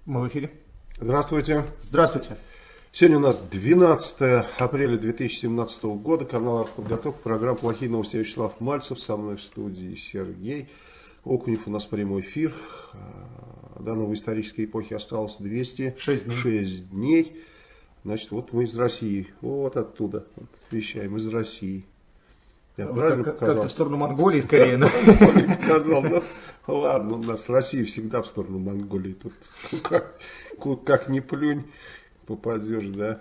Мы в эфире. Здравствуйте. Здравствуйте. Сегодня у нас 12 апреля 2017 года. Канал «Артподготовка». Программа «Плохие новости». Я Вячеслав Мальцев. Со мной в студии Сергей Окунев. У нас прямой эфир. До новой исторической эпохи осталось 206 дней. Значит, вот мы из России. Вот оттуда вещаем. Из России. Я правильно показал? Как-то в сторону Монголии скорее. Показал. Ну, ладно, у нас Россия всегда в сторону Монголии. Тут как ни плюнь, попадешь, да,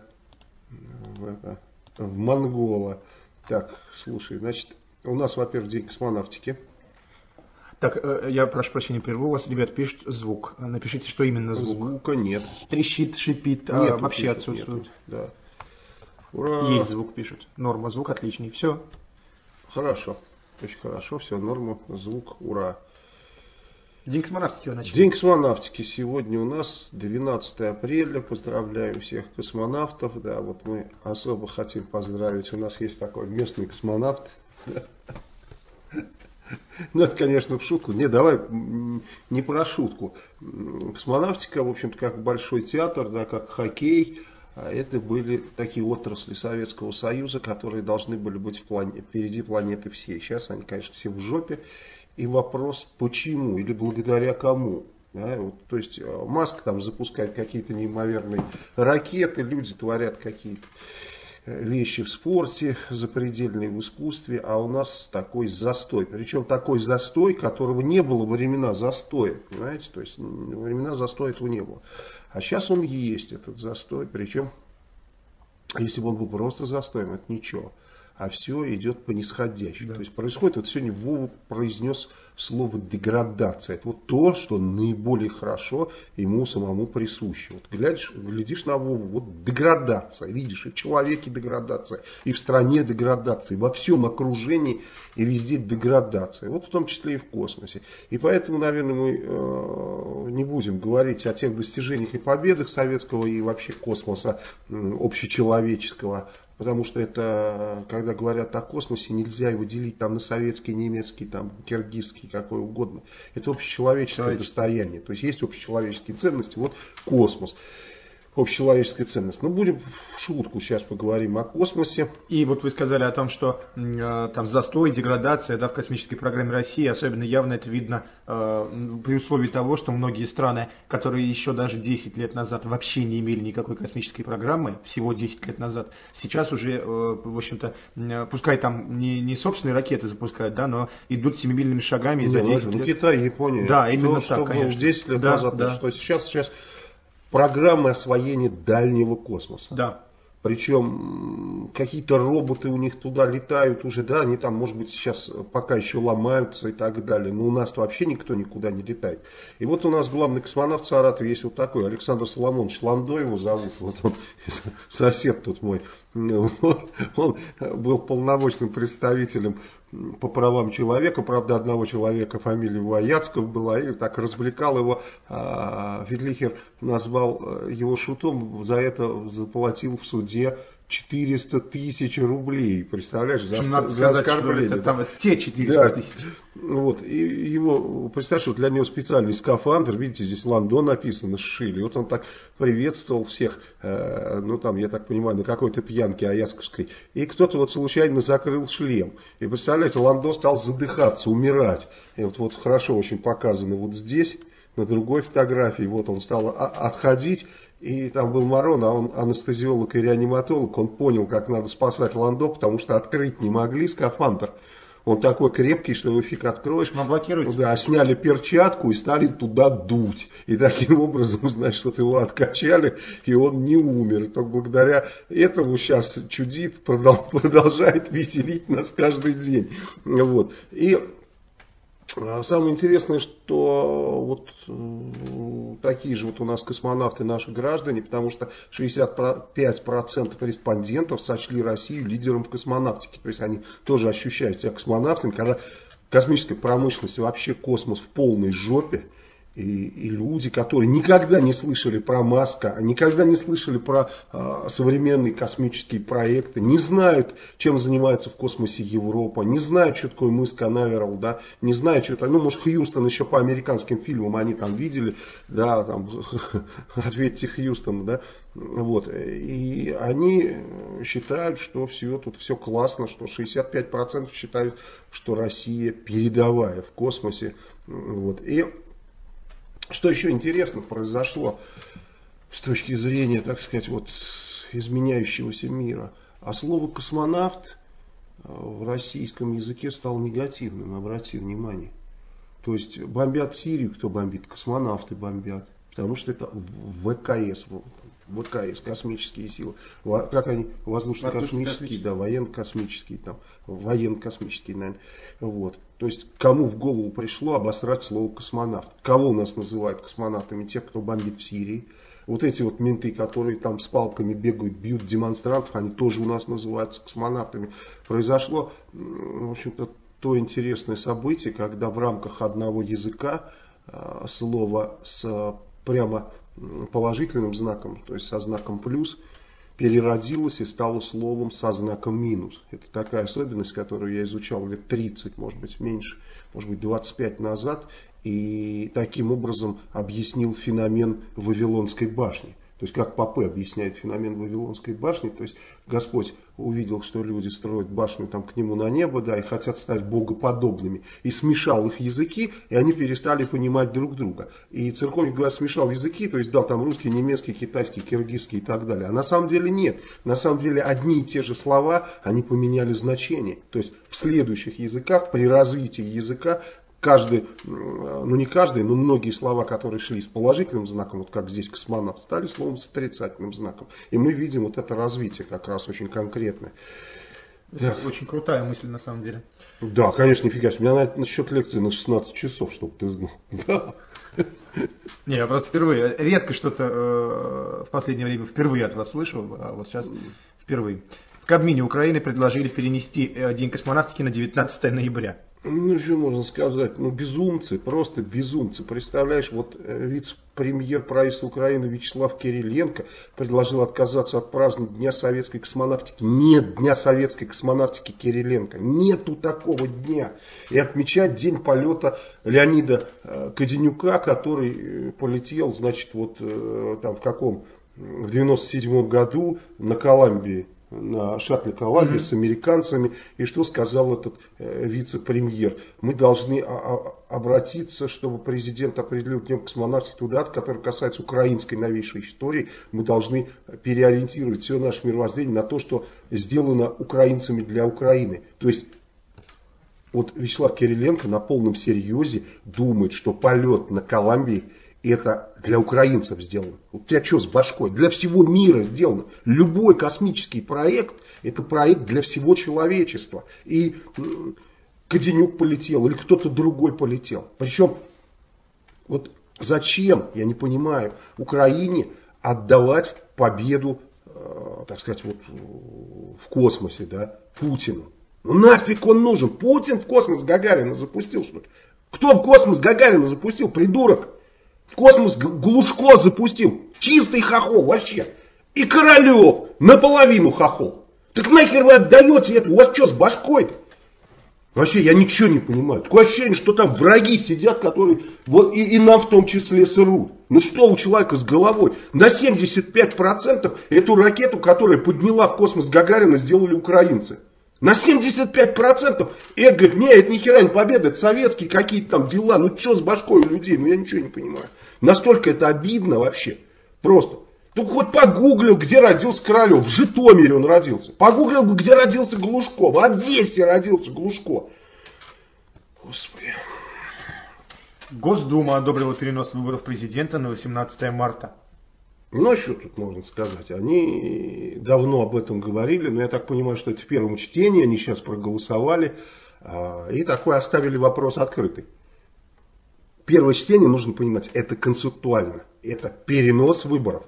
в монгола. Так, слушай, значит, у нас, во-первых, день космонавтики. Так, я прошу прощения, прерву вас. Ребят, пишут звук. Напишите, что именно звук. Звука нет. Трещит, шипит, нет, вообще отсутствует. Нет, да. Ура! Есть звук, пишут. Норма, звук отличный. Все. Хорошо. Очень хорошо. Все, норма, звук, ура. День космонавтики начали. День космонавтики. Сегодня у нас 12 апреля. Поздравляю всех космонавтов. Да, вот мы особо хотим поздравить. У нас есть такой местный космонавт. Ну, это, конечно, в шутку. Не, давай не про шутку. Космонавтика, в общем-то, как большой театр, да, как хоккей. Это были такие отрасли Советского Союза, которые должны были быть впереди планеты всей. Сейчас они, конечно, все в жопе. И вопрос, почему или благодаря кому. Да, вот, то есть Маск там запускает какие-то неимоверные ракеты, люди творят какие-то вещи в спорте, запредельные в искусстве, а у нас такой застой. Причем такой застой, которого не было во времена застоя. Понимаете? То есть во времена застоя этого не было. А сейчас он есть, этот застой. Причем, если бы он был просто застоем, это ничего. А все идет по нисходящей. Да. То есть происходит, вот сегодня Вова произнес слово деградация. Это вот то, что наиболее хорошо ему самому присуще. Вот глядишь на Вову, вот деградация. Видишь, и в человеке деградация, и в стране деградация, и во всем окружении, и везде деградация. Вот в том числе и в космосе. И поэтому, наверное, мы не будем говорить о тех достижениях и победах советского и вообще космоса общечеловеческого. Потому что это, когда говорят о космосе, нельзя его делить там на советский, немецкий, там, киргизский, какой угодно. Это общечеловеческое достояние. То есть есть общечеловеческие ценности, вот космос. Общечеловеческая ценность. Но будем в шутку сейчас поговорим о космосе. И вот вы сказали о том, что там застой, деградация, да, в космической программе России. Особенно явно это видно при условии того, что многие страны, которые еще даже 10 лет назад вообще не имели никакой космической программы, всего 10 лет назад, сейчас уже, в общем-то, пускай там не собственные ракеты запускают, да, но идут семимильными шагами за 10 лет. Китай, Япония. Да, именно так, конечно. Что 10 лет назад, да. Что сейчас программы освоения дальнего космоса. Да. Причем какие-то роботы у них туда летают уже, да, они там, может быть, сейчас пока еще ломаются и так далее. Но у нас вообще никто никуда не летает. И вот у нас главный космонавт в Саратове есть вот такой, Александр Соломонович Ландо его зовут, вот он, сосед тут мой. Он был полномочным представителем по правам человека, правда, одного человека, фамилия его Аяцков была, и так развлекал его. Фидлихер назвал его шутом, за это заплатил в суде 400 тысяч рублей, представляешь, за оскорбление. Это там те 400 тысяч. Вот, и его, представляешь, вот для него специальный скафандр, видите, здесь Ландо написано, сшили. Вот он так приветствовал всех, ну там, я так понимаю, на какой-то пьянке аяцковской. И кто-то вот случайно закрыл шлем. И представляете, Ландо стал задыхаться, умирать. И вот хорошо очень показано вот здесь, на другой фотографии, вот он стал отходить. И там был Марон, а он анестезиолог и реаниматолог, он понял, как надо спасать Ландо, потому что открыть не могли скафандр. Он такой крепкий, что его фиг откроешь. Но блокируется. Да, сняли перчатку и стали туда дуть. И таким образом, значит, вот его откачали, и он не умер. И только благодаря этому сейчас чудит, продолжает веселить нас каждый день. Вот. И самое интересное, что вот такие же вот у нас космонавты наши граждане, потому что 65% респондентов сочли Россию лидером в космонавтике. То есть они тоже ощущают себя космонавтами, когда космическая промышленность, вообще космос в полной жопе. И люди, которые никогда не слышали про Маска, никогда не слышали про современные космические проекты, не знают, чем занимается в космосе Европа, не знают, что такое мыс Канаверал, да, не знают, что это, ну, может, Хьюстон еще по американским фильмам они там видели, да, там, ответьте Хьюстон, да, вот, и они считают, что все, тут все классно, что 65% считают, что Россия передовая в космосе, вот, и что еще интересно произошло с точки зрения, так сказать, вот изменяющегося мира. А слово космонавт в российском языке стало негативным, обрати внимание. То есть бомбят Сирию, кто бомбит? Космонавты бомбят. Потому что это ВКС, космические силы. Как они? Воздушно-космические, да, военно-космические, там, военно-космические, наверное. Вот. То есть, кому в голову пришло обосрать слово космонавт? Кого у нас называют космонавтами? Тех, кто бомбит в Сирии. Вот эти вот менты, которые там с палками бегают, бьют демонстрантов, они тоже у нас называются космонавтами. Произошло, в общем-то, то интересное событие, когда в рамках одного языка слово с прямо положительным знаком, то есть со знаком плюс, переродилось и стало словом со знаком минус. Это такая особенность, которую я изучал лет 30, может быть меньше, может быть 25 назад, и таким образом объяснил феномен Вавилонской башни. То есть, как Попе объясняет феномен Вавилонской башни, то есть, Господь увидел, что люди строят башню там, к нему на небо, да, и хотят стать богоподобными, и смешал их языки, и они перестали понимать друг друга. И церковник, говорит, смешал языки, то есть, дал там русский, немецкий, китайский, киргизский и так далее. А на самом деле нет. На самом деле, одни и те же слова, они поменяли значение. То есть, в следующих языках, при развитии языка, каждый, ну не каждый, но многие слова, которые шли с положительным знаком, вот как здесь космонавт, стали словом с отрицательным знаком. И мы видим вот это развитие как раз очень конкретное. Это очень крутая мысль на самом деле. Да, конечно, нифига себе. У меня насчет лекции на 16 часов, чтобы ты знал. Да. Не, я просто впервые, редко что-то в последнее время впервые от вас слышал, а вот сейчас впервые. В Кабмине Украины предложили перенести День космонавтики на 19 ноября. Ну, что можно сказать? Ну, безумцы, просто безумцы. Представляешь, вот вице-премьер правительства Украины Вячеслав Кириленко предложил отказаться от празднования Дня советской космонавтики. Нет Дня советской космонавтики Кириленко. Нету такого дня. И отмечать день полета Леонида Каденюка, который полетел, значит, вот там в 97 году на Колумбии. На шаттле Колумбия с американцами. И что сказал этот вице-премьер? Мы должны обратиться, чтобы президент определил Днем космонавтики ту дату, которая касается украинской новейшей истории. Мы должны переориентировать все наше мировоззрение на то, что сделано украинцами для Украины. То есть вот Вячеслав Кириленко на полном серьезе думает, что полет на Колумбии это для украинцев сделано. У тебя что с башкой? Для всего мира сделано. Любой космический проект, это проект для всего человечества. И Каденюк полетел, или кто-то другой полетел. Причем, вот зачем, я не понимаю, Украине отдавать победу, так сказать, вот в космосе, да, Путину? Ну нафиг он нужен? Путин в космос Гагарина запустил, что ли? Кто в космос Гагарина запустил? Придурок! В космос Глушко запустил. Чистый хохол вообще. И Королев наполовину хохол. Так нахер вы отдаете это? У вас что с башкой-то? Вообще я ничего не понимаю. Такое ощущение, что там враги сидят, которые вот и нам в том числе срут. Ну что у человека с головой? На 75% эту ракету, которая подняла в космос Гагарина, сделали украинцы. На 75% эго говорит, не, это ни хера не победа, это советские какие-то там дела. Ну что с башкой у людей? Ну я ничего не понимаю. Настолько это обидно вообще. Просто. Только вот погуглил, где родился Королев. В Житомире он родился. Погуглил, где родился Глушко. В Одессе родился Глушко. Господи. Госдума одобрила перенос выборов президента на 18 марта. Ну, что тут можно сказать? Они давно об этом говорили, но я так понимаю, что это в первом чтении, они сейчас проголосовали и такой оставили вопрос открытый. Первое чтение, нужно понимать, это концептуально, это перенос выборов,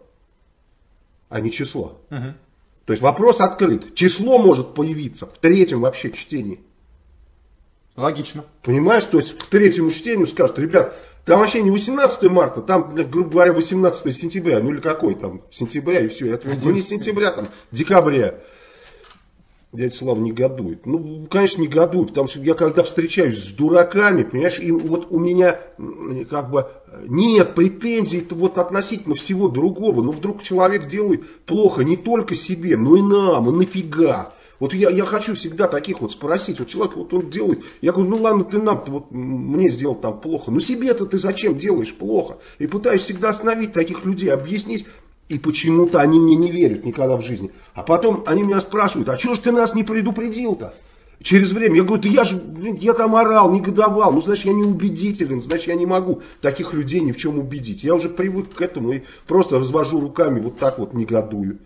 а не число. Угу. То есть вопрос открыт, число может появиться в третьем вообще чтении. Логично. Понимаешь, то есть к третьему чтению скажут, ребят, Там вообще не 18 марта, там, грубо говоря, 18 сентября, ну или какой там, сентября и все. Это не сентября, там, декабря. Дядя Слава негодует. Ну, конечно, негодует, потому что я когда встречаюсь с дураками, понимаешь, и вот у меня как бы нет претензий вот относительно всего другого. Но вдруг человек делает плохо не только себе, но и нам, и нафига. Вот я хочу всегда таких вот спросить, вот человек вот он делает, я говорю, ну ладно, ты нам-то вот мне сделал там плохо, но себе-то ты зачем делаешь плохо? И пытаюсь всегда остановить таких людей, объяснить. И почему-то они мне не верят никогда в жизни. А потом они меня спрашивают, а чего ж ты нас не предупредил-то? Через время. Я говорю, да я там орал, негодовал. Ну, значит, я не убедителен, значит, я не могу таких людей ни в чем убедить. Я уже привык к этому и просто развожу руками, вот так вот негодую.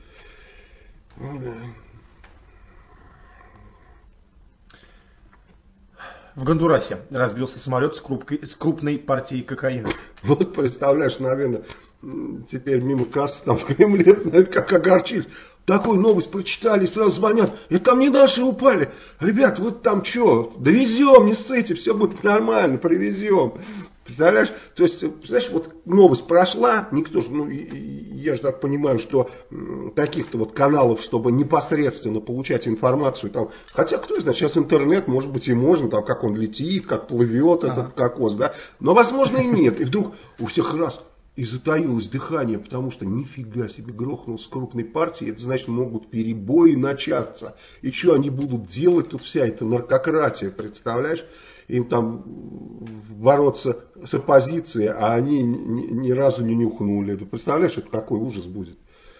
В Гондурасе разбился самолет с крупной партией кокаина. Вот представляешь, наверное, теперь мимо кассы там в Кремле, как огорчились. Такую новость прочитали и сразу звонят. Это там не наши упали. Ребят, вот там что? Довезем, не ссыте, все будет нормально, привезем. Представляешь? То есть, знаешь, вот новость прошла, никто же, ну, я же так понимаю, что таких-то вот каналов, чтобы непосредственно получать информацию, там, хотя кто знает, сейчас интернет, может быть, и можно, там, как он летит, как плывет этот кокос, да, но, возможно, и нет. И вдруг у всех раз и затаилось дыхание, потому что нифига себе грохнул с крупной партией, это значит, могут перебои начаться. И что они будут делать, тут вся эта наркократия, представляешь? Им там бороться с оппозицией, а они ни разу не нюхнули. Ты представляешь, это какой ужас будет?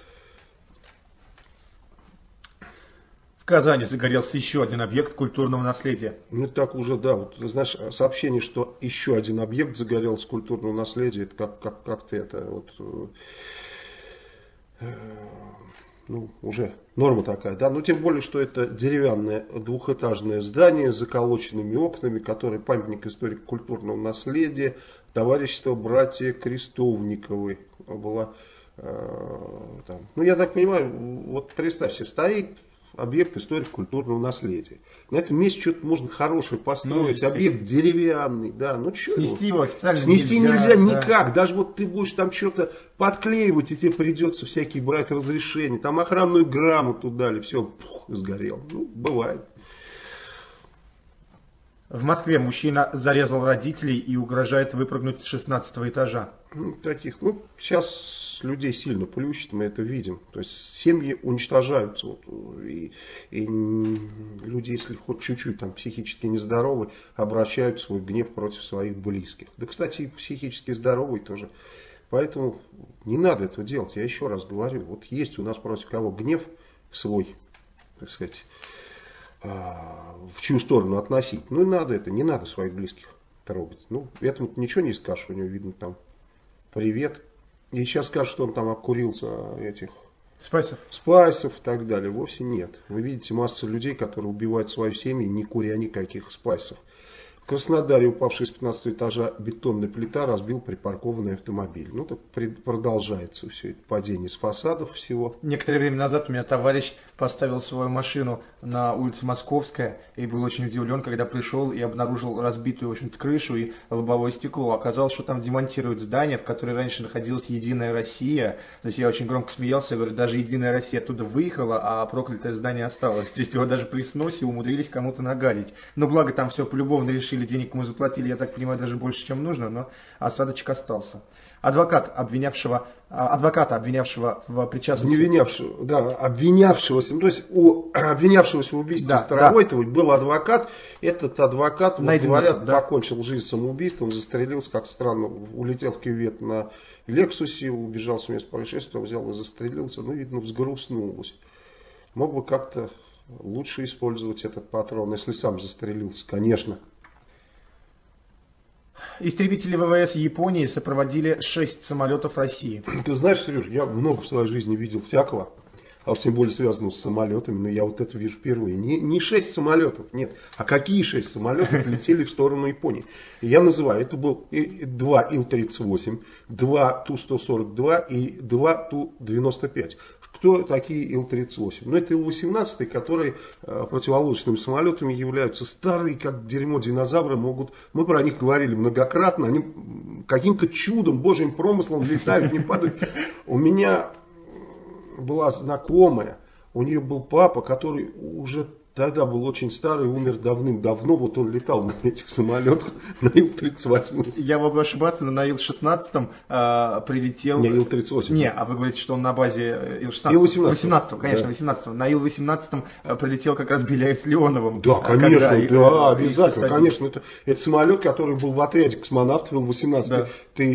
В Казани загорелся еще один объект культурного наследия. Ну так уже, да. Вот, знаешь, сообщение, что еще один объект загорелся культурного наследия, это как-то это вот... Ну, уже норма такая, да, но тем более, что это деревянное двухэтажное здание с заколоченными окнами, которое памятник историко-культурного наследия товарищества братья Крестовниковы была, там. Ну, я так понимаю, вот представь себе, стоит объект историко-культурного наследия. На этом месте что-то можно хорошее построить, объект деревянный, да, ну что снести его официально снести нельзя да. Никак, даже вот ты будешь там что-то подклеивать, и тебе придется всякие брать разрешения, там охранную грамоту дали, все, сгорел, ну, бывает. В Москве мужчина зарезал родителей и угрожает выпрыгнуть с 16-го этажа. Ну, таких, ну, сейчас людей сильно плющит, мы это видим. То есть семьи уничтожаются. Вот, и люди, если хоть чуть-чуть там психически нездоровы, обращают свой гнев против своих близких. Да, кстати, и психически здоровый тоже. Поэтому не надо этого делать. Я еще раз говорю, вот есть у нас против кого гнев свой, так сказать, в чью сторону относить. Ну и надо это, не надо своих близких трогать. Ну, этому ничего не скажешь, у него видно там привет. И сейчас скажут, что он там обкурился этих спайсов и так далее. Вовсе нет. Вы видите массу людей, которые убивают свою семью, не куря никаких спайсов. В Краснодаре упавший с 15 этажа бетонная плита разбил припаркованный автомобиль. Ну, так продолжается все это падение с фасадов всего. Некоторое время назад у меня товарищ поставил свою машину на улице Московская и был очень удивлен, когда пришел и обнаружил разбитую, в общем-то, крышу и лобовое стекло. Оказалось, что там демонтируют здание, в которое раньше находилась Единая Россия. То есть я очень громко смеялся, говорю, даже Единая Россия оттуда выехала, а проклятое здание осталось. То есть его даже при сносе умудрились кому-то нагадить. Но благо там все полюбовно решили, денег мы заплатили, я так понимаю, даже больше, чем нужно, но осадочек остался. Адвоката, обвинявшего в причастности... обвинявшегося. Ну, то есть у обвинявшегося в убийстве Старовойтовой был адвокат. Этот адвокат, говорят, покончил жизнь самоубийством, застрелился, как странно, улетел в кювет на Лексусе, убежал с места происшествия, взял и застрелился. Ну, видно, взгрустнулось. Мог бы как-то лучше использовать этот патрон, если сам застрелился, конечно. Истребители ВВС Японии сопроводили 6 самолетов России. Ты знаешь, Сереж, я много в своей жизни видел всякого. а уж тем более связанного с самолетами, но я вот это вижу впервые. Не 6 самолетов, нет, а какие 6 самолетов летели в сторону Японии. И я называю, это был 2 Ил-38, 2 Ту-142 и 2 Ту-95. Кто такие Ил-38? Ну, это Ил-18, которые противолодочными самолетами являются. Старые, как дерьмо, динозавры могут, мы про них говорили многократно, они каким-то чудом, божьим промыслом летают, не падают. У меня была знакомая, у нее был папа, который уже тогда был очень старый, умер давным-давно, вот он летал на этих самолетах, на Ил-38. Я могу ошибаться, но на Ил-16 прилетел... Не, Ил-38. Не, а вы говорите, что он на базе Ил-16. Ил-18. Конечно, да. 18. На Ил-18 прилетел как раз Беляев с Леоновым. Да, конечно, да, обязательно. Конечно, это самолет, который был в отряде космонавтов Ил-18. Да.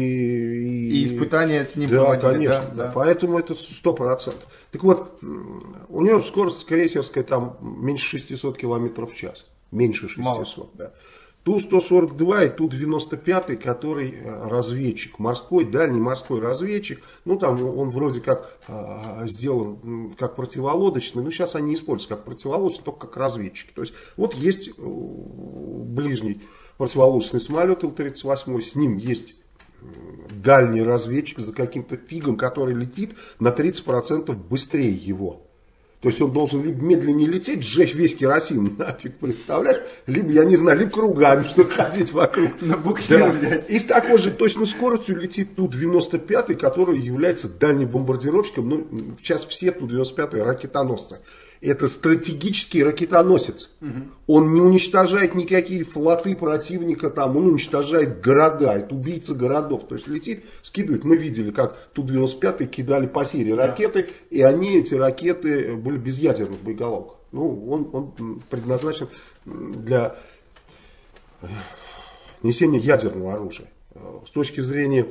И испытания с ним проводили. Конечно, да. Поэтому это 100%. Так вот, у него скорость крейсерская там меньше 600 км в час. Меньше 600. Мало. Да. Ту-142 и Ту-95, который разведчик, морской, дальний морской разведчик. Ну, там он вроде как сделан как противолодочный, но сейчас они используются как противолодочный, только как разведчик. То есть, вот есть ближний противолодочный самолет Ил-38, с ним есть дальний разведчик за каким-то фигом, который летит на 30% быстрее его. То есть он должен либо медленнее лететь, сжечь весь керосин, нафиг, представляешь, либо, я не знаю, либо кругами, что ходить вокруг. На буксир взять. И с такой же точной скоростью летит Ту-95, который является дальним бомбардировщиком, ну, сейчас все Ту-95 ракетоносцы. Это стратегический ракетоносец. Угу. Он не уничтожает никакие флоты противника, там, он уничтожает города, это убийца городов. То есть летит, скидывает. Мы видели, как Ту-95 кидали по серии ракеты, и эти ракеты были без ядерных боеголовок. Ну, он предназначен для несения ядерного оружия. С точки зрения,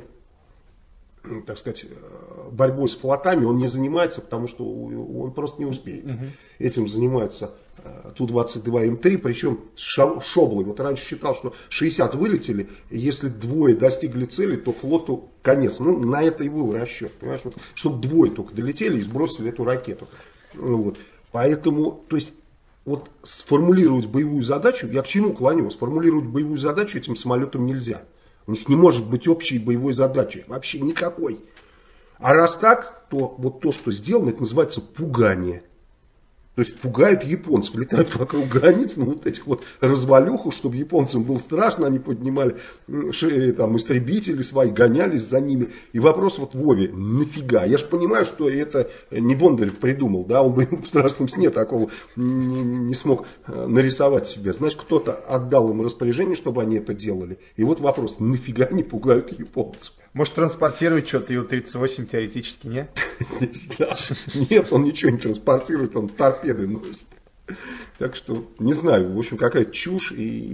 так сказать, борьбой с флотами он не занимается, потому что он просто не успеет. Этим занимаются Ту-22М3, причем с шоблой. Вот раньше считал, что 60 вылетели, и если двое достигли цели, то флоту конец. Ну, на это и был расчет. Понимаешь? Вот, чтобы двое только долетели и сбросили эту ракету. Вот. Поэтому, то есть, вот сформулировать боевую задачу, я к чему клоню? Сформулировать боевую задачу этим самолетам нельзя. У них не может быть общей боевой задачи. Вообще никакой. А раз так, то вот то, что сделано, это называется пугание. То есть пугают японцев, летают вокруг границ, ну, вот этих вот развалюху, чтобы японцам было страшно, они поднимали там, истребители свои, гонялись за ними. И вопрос вот Вове, нафига? Я же понимаю, что это не Бондарев придумал, да, он бы в страшном сне такого не смог нарисовать себе. Значит, кто-то отдал им распоряжение, чтобы они это делали. И вот вопрос, нафига они пугают японцев? Может, транспортировать что-то Ил-38 теоретически, нет? Нет, он ничего не транспортирует, он торпеды носит. Так что, не знаю, в общем, какая чушь.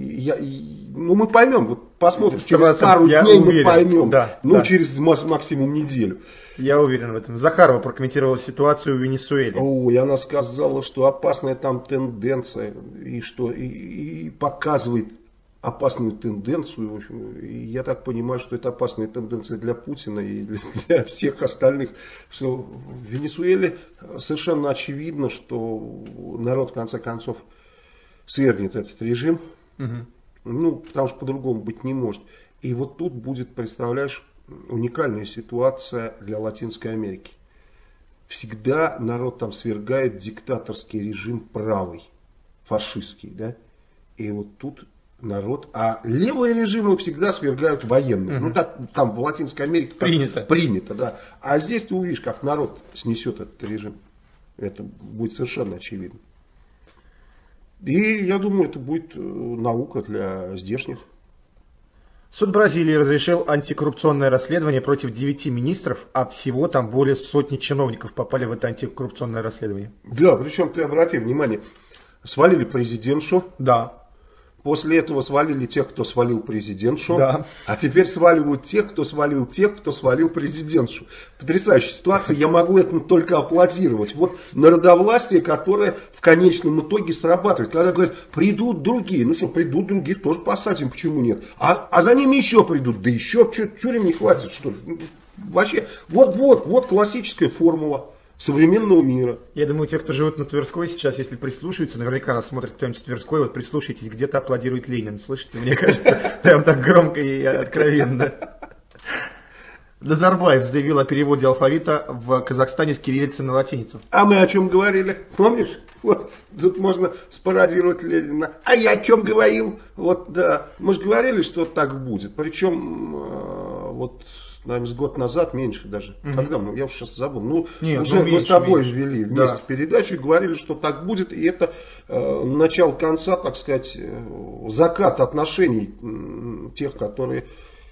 Ну, мы поймем, вот посмотрим, через пару дней мы поймем. Да, ну, да. Через максимум неделю. Я уверен в этом. Захарова прокомментировала ситуацию в Венесуэле. И она сказала, что опасная там тенденция, и что и показывает опасную тенденцию. В общем, и я так понимаю, что это опасная тенденция для Путина и для всех остальных. Что в Венесуэле совершенно очевидно, что народ в конце концов свергнет этот режим. Угу. Ну, потому что по-другому быть не может. И вот тут будет, представляешь, уникальная ситуация для Латинской Америки. Всегда народ там свергает диктаторский режим правый, фашистский, да? И вот тут народ, а левые режимы всегда свергают военных. Ну, так там в Латинской Америке принято, да. А здесь ты увидишь, как народ снесет этот режим. Это будет совершенно очевидно. И я думаю, это будет наука для здешних. Суд Бразилии разрешил антикоррупционное расследование против 9 министров, а всего там более сотни чиновников попали в это антикоррупционное расследование. Да, причем ты обрати внимание, свалили президентшу. Да. После этого свалили тех, кто свалил президентшу. Да. А теперь сваливают тех, кто свалил президентшу. Потрясающая ситуация. Я могу этому только аплодировать. Вот народовластие, которое в конечном итоге срабатывает. Когда говорят, придут другие. Ну что, придут другие, тоже посадим, почему нет? А за ними еще придут. Да еще, тюрем не хватит, что ли? Вообще, вот классическая формула. современного мира. Я думаю, те, кто живут на Тверской сейчас, если прислушаются, наверняка нас смотрит кто-нибудь с Тверской, вот прислушайтесь, где-то аплодирует Ленин. Слышите, мне кажется, прям так громко и откровенно. Назарбаев заявил о переводе алфавита в Казахстане с кириллицы на латиницу. А мы о чем говорили? Помнишь? Вот тут можно спародировать Ленина. А я о чем говорил? Вот да. Мы же говорили, что так будет. Причем вот, наверное, с год назад, меньше даже. Когда мы? Я уже сейчас забыл. Ну, нет, уже ну, меньше, мы с тобой меньше. вели вместе передачу и говорили, что так будет. И это начало конца, так сказать, закат отношений тех, которые...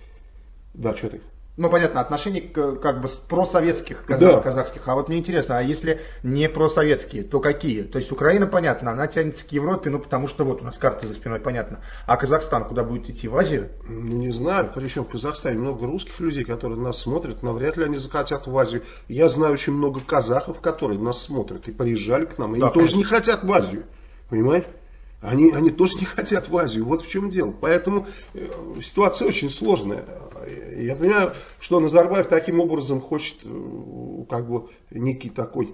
Да, что ты? Ну, понятно, отношений как бы просоветских казахских. А вот мне интересно, а если не просоветские, то какие? То есть Украина, понятно, она тянется к Европе, ну, потому что вот у нас карта за спиной, понятно. А Казахстан куда будет идти? В Азию? Ну, не знаю. Причем в Казахстане много русских людей, которые нас смотрят, но вряд ли они захотят в Азию. Я знаю очень много казахов, которые нас смотрят и приезжали к нам, и они тоже не хотят в Азию. Понимаешь? Они тоже не хотят в Азию. Вот в чем дело. Поэтому ситуация очень сложная. Я понимаю, что Назарбаев таким образом хочет как бы некий такой,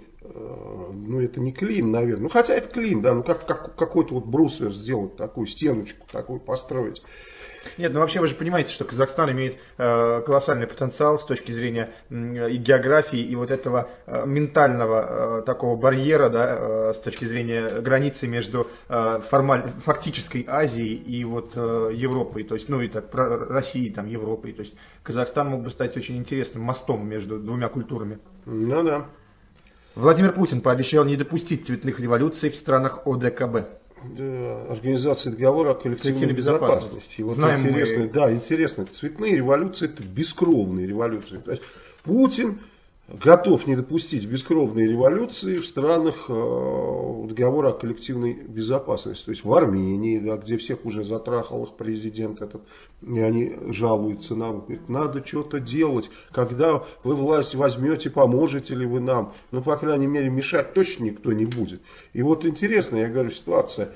ну это не клин, наверное. Ну хотя это клин, да, ну как какой-то вот бруствер сделать, такую стеночку, такую построить. Нет, ну вообще вы же понимаете, что Казахстан имеет колоссальный потенциал с точки зрения и географии, и вот этого ментального такого барьера, да, с точки зрения границы между фактической Азией и вот Европой, то есть, ну и так, Россией, там, Европой. То есть Казахстан мог бы стать очень интересным мостом между двумя культурами. Ну да. Владимир Путин пообещал не допустить цветных революций в странах ОДКБ. Организации договора о коллективной безопасности. Вот интересно, да, интересно. Цветные революции — это бескровные революции. То есть Путин готов не допустить бескровной революции в странах договора о коллективной безопасности. То есть в Армении, да, где всех уже затрахал их президент этот, и они жалуются нам, говорят, надо что-то делать, когда вы власть возьмете, поможете ли вы нам. Ну, по крайней мере, мешать точно никто не будет. И вот интересная, я говорю, ситуация,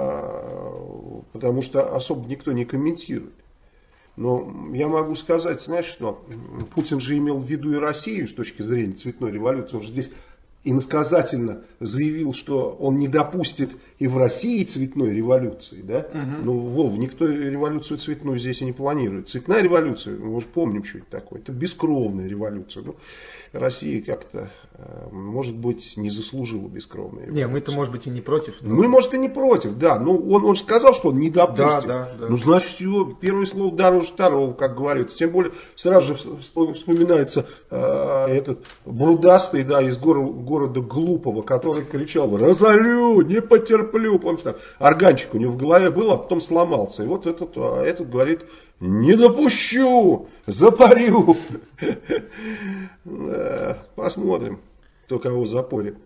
потому что особо никто не комментирует. Но я могу сказать, знаешь что, Путин же имел в виду и Россию с точки зрения цветной революции. Он же здесь иносказательно заявил, что он не допустит и в России цветной революции. Да? Ну, Вов, никто революцию цветную здесь и не планирует. Цветная революция, мы же помним, что это такое. Это бескровная революция. Ну, Россия как-то, может быть, не заслужила бескровной революции. Не, мы-то, может быть, и не против. Но... Мы, может, и не против, да. Но он же сказал, что он не допустит. Да. Ну, значит, все, первое слово дороже второго, как говорится. Тем более, сразу же вспоминается этот Брудастый, да, из города Глупого, который кричал: разорю, не потерплю. Помнишь, там органчик у него в голове был, а потом сломался. И вот этот говорит: не допущу, запарю. Посмотрим, кто кого запорит.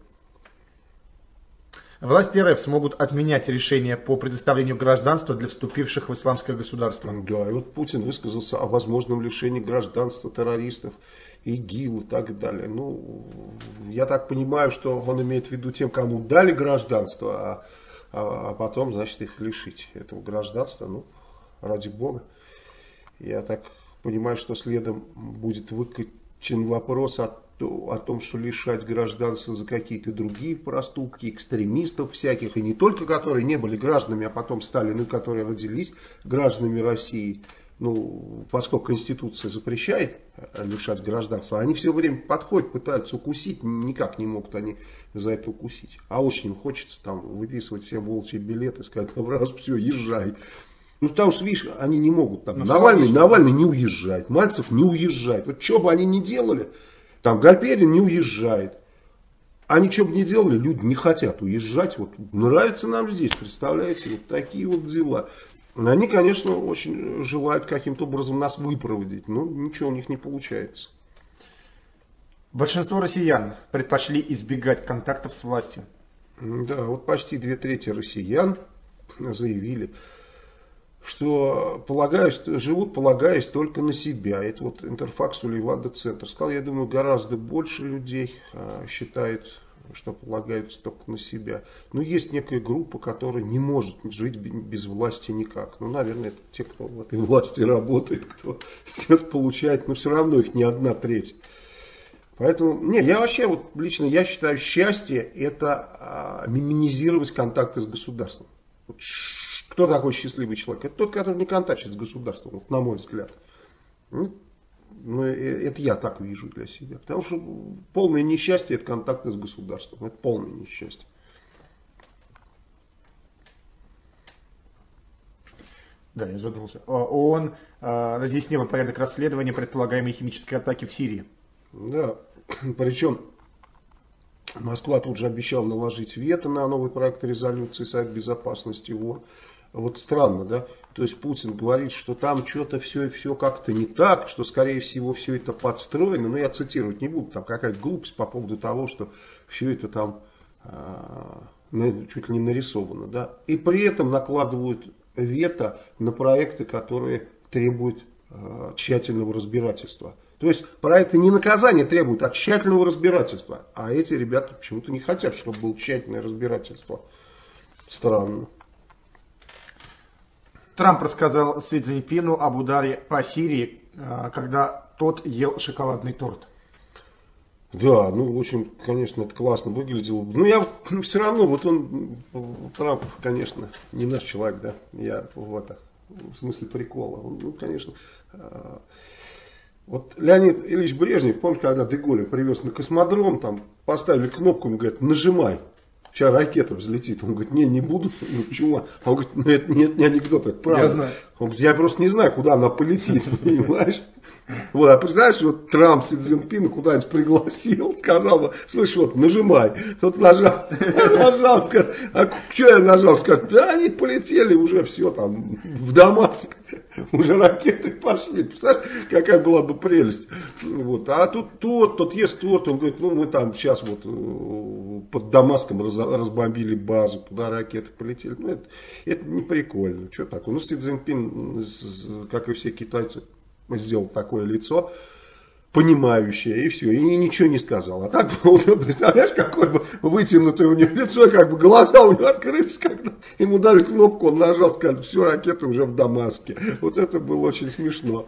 Власти РФ смогут отменять решения по предоставлению гражданства для вступивших в исламское государство. Да, и вот Путин высказался о возможном лишении гражданства террористов, ИГИЛ и так далее. Ну, я так понимаю, что он имеет в виду тем, кому дали гражданство, а потом, значит, их лишить этого гражданства. Ну, ради бога. Я так понимаю, что следом будет выкачен вопрос о том, что лишать гражданства за какие-то другие проступки, экстремистов всяких, и не только которые не были гражданами, а потом стали, ну, которые родились гражданами России. Ну, поскольку Конституция запрещает лишать гражданства, они все время подходят, пытаются укусить, никак не могут они за это укусить. А очень им хочется там выписывать все волчьи билеты, сказать: раз, все, езжай. Ну, потому что, видишь, они не могут. Там, Навальный не уезжает, Мальцев не уезжает. Вот что бы они ни делали, там Гальперин не уезжает. Они что бы ни делали, люди не хотят уезжать. Вот нравится нам здесь, представляете, вот такие вот дела. Они, конечно, очень желают каким-то образом нас выпроводить, но ничего у них не получается. Большинство россиян предпочли избегать контактов с властью. Да, вот почти 2/3 россиян заявили, что живут, полагаясь только на себя. Это вот Интерфакс Левада-центр сказал. Я думаю, гораздо больше людей считают, что полагаются только на себя. Но есть некая группа, которая не может жить без власти никак. Ну, наверное, это те, кто в этой власти работает, кто все это получает, но все равно их не 1/3. Поэтому, нет, я вообще, вот лично я считаю, счастье это минимизировать контакты с государством. Вот кто такой счастливый человек? Это тот, который не контактирует с государством, вот, на мой взгляд. Ну, это я так вижу для себя. Потому что полное несчастье это контакты с государством. Это полное несчастье. Да, я задумался. ООН разъяснила порядок расследования предполагаемой химической атаки в Сирии. Да, причем Москва тут же обещала наложить вето на новый проект резолюции Совета Безопасности ООН. Вот странно, да? То есть Путин говорит, что там что-то все как-то не так, что скорее всего все это подстроено. Но я цитировать не буду, там какая-то глупость по поводу того, что все это там чуть ли не нарисовано. Да? И при этом накладывают вето на проекты, которые требуют тщательного разбирательства. То есть проекты не наказания требуют, а тщательного разбирательства. А эти ребята почему-то не хотят, чтобы было тщательное разбирательство. Странно. Трамп рассказал Си Цзиньпину об ударе по Сирии, когда тот ел шоколадный торт. Да, ну, в общем, конечно, это классно выглядело. Но я все равно, вот он, Трамп, конечно, не наш человек, да. Я в смысле прикола. Он, ну, конечно, вот Леонид Ильич Брежнев, помнишь, когда Де-Голля привез на космодром, там поставили кнопку, он говорит, нажимай. Сейчас ракета взлетит. Он говорит, не буду. Ну, почему? Он говорит, ну это не анекдот, это правда. Я знаю. Он говорит, я просто не знаю, куда она полетит, понимаешь? Вот, а представляешь, вот Трамп Си Цзиньпина куда-нибудь пригласил, сказал, слышь, вот, нажимай. Тот нажал, скажет, а что я нажал? Скажет, да они полетели уже все там в Дамаск. Уже ракеты пошли. Представляешь, какая была бы прелесть. Вот. А тут тот ест торт, он говорит, ну мы там сейчас вот под Дамаском разбомбили базу, туда ракеты полетели. Ну это не прикольно. Что такое? Ну Си Цзиньпин, как и все китайцы, сделал такое лицо, понимающее, и все, и ничего не сказал. А так, представляешь, какое бы вытянутое у него лицо, как бы глаза у него открылись, когда ему дали кнопку, он нажал, сказал, все, ракеты уже в Дамаске. Вот это было очень смешно.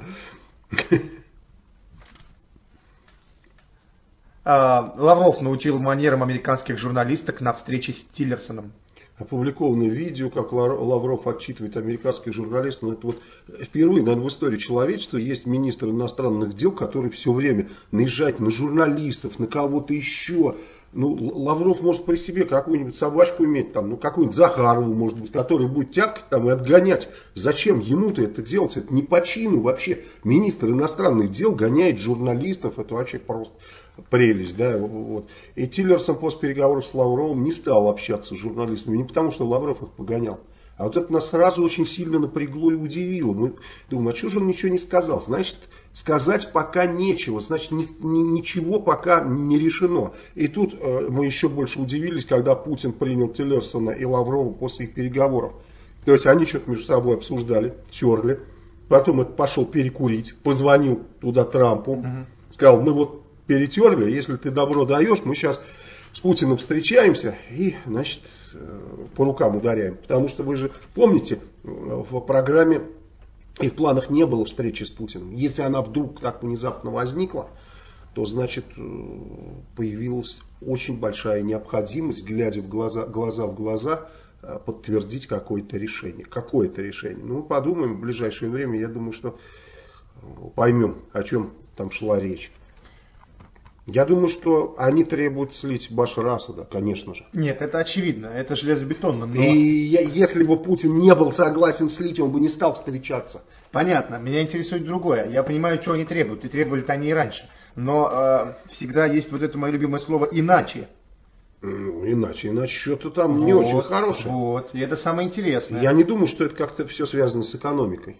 Лавров научил манерам американских журналисток на встрече с Тиллерсоном. Опубликовано видео, как Лавров отчитывает американских журналистов. Но это вот впервые, наверное, в истории человечества есть министр иностранных дел, который все время наезжает на журналистов, на кого-то еще. Ну, Лавров может при себе какую-нибудь собачку иметь, там, ну, какую-нибудь Захарову, может быть, которая будет тявкать там и отгонять. Зачем ему-то это делать? Это не по чину вообще. Министр иностранных дел гоняет журналистов. Это вообще просто прелесть, да, вот. И Тиллерсон после переговоров с Лавровым не стал общаться с журналистами, не потому что Лавров их погонял, а вот это нас сразу очень сильно напрягло и удивило. Мы думаем, а что же он ничего не сказал? Значит, сказать пока нечего, значит, ничего пока не решено. И тут мы еще больше удивились, когда Путин принял Тиллерсона и Лаврова после их переговоров. То есть они что-то между собой обсуждали, терли, потом это пошел перекурить, позвонил туда Трампу, сказал, мы вот перетерли, если ты добро даешь, мы сейчас с Путиным встречаемся и, значит, по рукам ударяем. Потому что вы же помните, в программе и в планах не было встречи с Путиным. Если она вдруг так внезапно возникла, то, значит, появилась очень большая необходимость, глядя в глаза в глаза, подтвердить какое-то решение. Какое-то решение. Ну, мы подумаем в ближайшее время, я думаю, что поймем, о чем там шла речь. Я думаю, что они требуют слить Башара Асада, конечно же. Нет, это очевидно, это железобетонно. Но... И если бы Путин не был согласен слить, он бы не стал встречаться. Понятно, меня интересует другое. Я понимаю, что они требуют, и требовали-то они и раньше. Но всегда есть вот это мое любимое слово «иначе». Ну, иначе что-то там не очень хорошее. Вот, и это самое интересное. Я не думаю, что это как-то все связано с экономикой.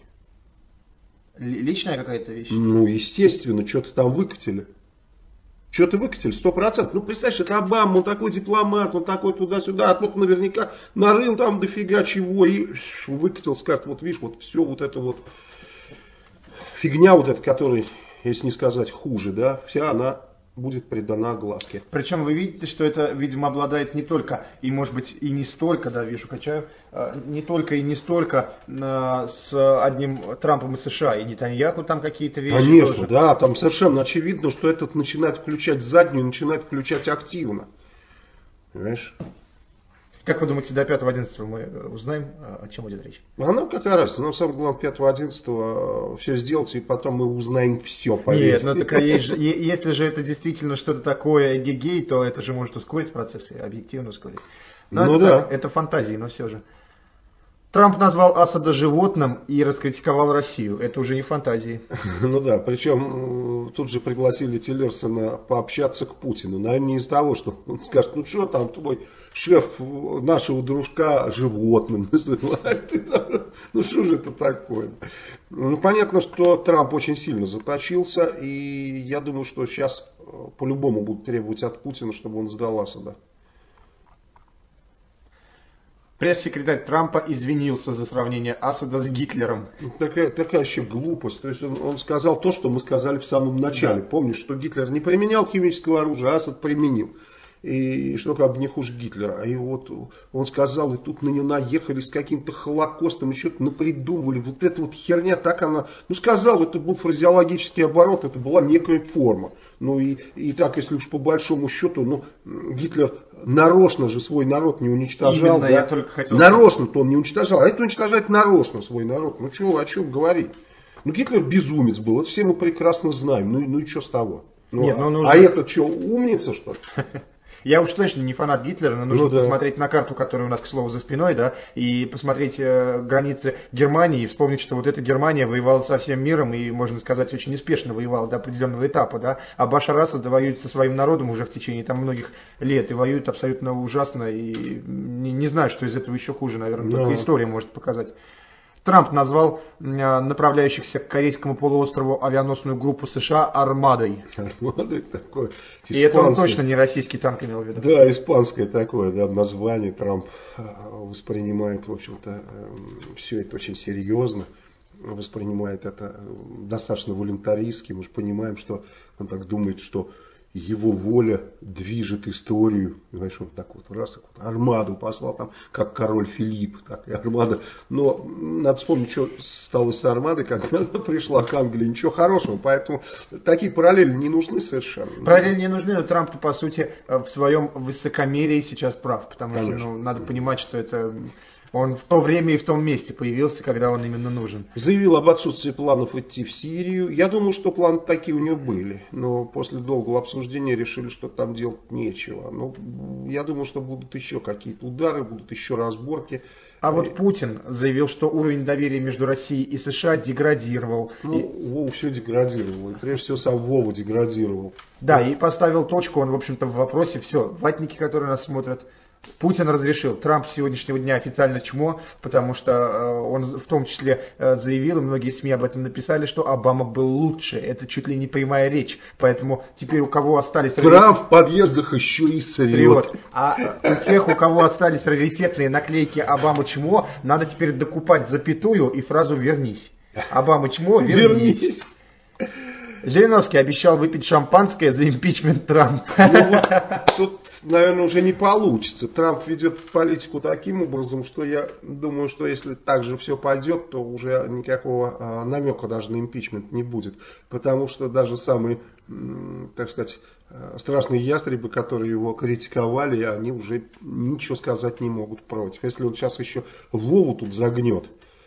Личная какая-то вещь? Ну, естественно, что-то там выкатили. Что-то выкатили, 100%. Ну, представляешь, это Обама, он такой дипломат, он такой туда-сюда, а тут наверняка нарыл там дофига чего и выкатил, скажет, вот видишь, вот все вот это вот фигня вот эта, которая, если не сказать хуже, да, вся она будет придана огласке. Причем вы видите, что это, видимо, обладает не только, и может быть и не столько, да, вижу, качаю, не только и не столько с одним Трампом и США, и Нетаньяху там какие-то вещи. Конечно, тоже. да, там совершенно очевидно, что этот начинает включать заднюю, начинает включать активно. Понимаешь? Как вы думаете, до 5-11 мы узнаем, о чем идет речь? А нам какая разница? Нам самое главное 5-11 все сделать, и потом мы узнаем все. Поверьте. Нет, ну так если же это действительно что-то такое гигей, то это же может ускорить процессы, объективно ускорить. Но это фантазии, но все же. Трамп назвал Асада животным и раскритиковал Россию. Это уже не фантазии. Ну да, причем тут же пригласили Тиллерсона пообщаться к Путину. Наверное, не из того, что он скажет, ну что там твой шеф нашего дружка животным называет. Ну что же это такое? Ну понятно, что Трамп очень сильно заточился. И я думаю, что сейчас по-любому будут требовать от Путина, чтобы он сдал Асада. Пресс-секретарь Трампа извинился за сравнение Асада с Гитлером. Такая вообще глупость. То есть он сказал то, что мы сказали в самом начале. Да. Помнишь, что Гитлер не применял химического оружия, а Асад применил. И что как бы не хуже Гитлера. И вот он сказал, и тут на него наехали с каким-то холокостом, еще напридумывали. Вот эта вот херня, так она... Ну сказал, это был фразеологический оборот, это была некая форма. Ну и так, если уж по большому счету, ну Гитлер нарочно же свой народ не уничтожал. Именно, да? я только хотел... Нарочно-то он не уничтожал, а это уничтожает нарочно свой народ. Ну что, о чем говорить? Ну Гитлер безумец был, это все мы прекрасно знаем. Ну и что с того? Ну, Нет, нужно... А это что, умница что ли? Я уж точно не фанат Гитлера, но нужно посмотреть на карту, которая у нас, к слову, за спиной, да, и посмотреть границы Германии, и вспомнить, что вот эта Германия воевала со всем миром, и, можно сказать, очень успешно воевала до определенного этапа, да, а Башар Асад воюет со своим народом уже в течение там многих лет, и воюет абсолютно ужасно, и не знаю, что из этого еще хуже, наверное, только история может показать. Трамп назвал направляющихся к корейскому полуострову авианосную группу США «Армадой». Армадой такое. И это он точно не российский танк имел в виду. Да, испанское такое, да, название. Трамп воспринимает, в общем-то, все это очень серьезно. Воспринимает это достаточно волюнтаристски. Мы же понимаем, что он так думает, что его воля движет историю. Знаешь, он так вот раз, так вот, армаду послал, там, как король Филипп, так и армада. Но надо вспомнить, что стало с армадой, когда она пришла к Англии. Ничего хорошего, поэтому такие параллели не нужны совершенно. Параллели не нужны, но Трамп-то, по сути, в своем высокомерии сейчас прав. Потому что надо понимать, что это... Он в то время и в том месте появился, когда он именно нужен. Заявил об отсутствии планов идти в Сирию. Я думал, что планы такие у него были. Но после долгого обсуждения решили, что там делать нечего. Но я думал, что будут еще какие-то удары, будут еще разборки. А вот Путин заявил, что уровень доверия между Россией и США деградировал. Вова все деградировал. И прежде всего сам Вова деградировал. Да, и поставил точку он, в общем-то, в вопросе. Все, ватники, которые нас смотрят... Путин разрешил. Трамп с сегодняшнего дня официально чмо, потому что он в том числе заявил, и многие СМИ об этом написали, что Обама был лучше. Это чуть ли не прямая речь. Поэтому теперь у кого остались... Трамп в подъездах еще и срет. А у тех, у кого остались раритетные наклейки «Обама чмо», надо теперь докупать запятую и фразу «вернись». Обама чмо, вернись. Жириновский обещал выпить шампанское за импичмент Трампа. Тут, наверное, уже не получится. Трамп ведет политику таким образом, что я думаю, что если так же все пойдет, то уже никакого намека даже на импичмент не будет. Потому что даже самые, так сказать, страшные ястребы, которые его критиковали, они уже ничего сказать не могут против. Если он сейчас еще Вову тут загнет,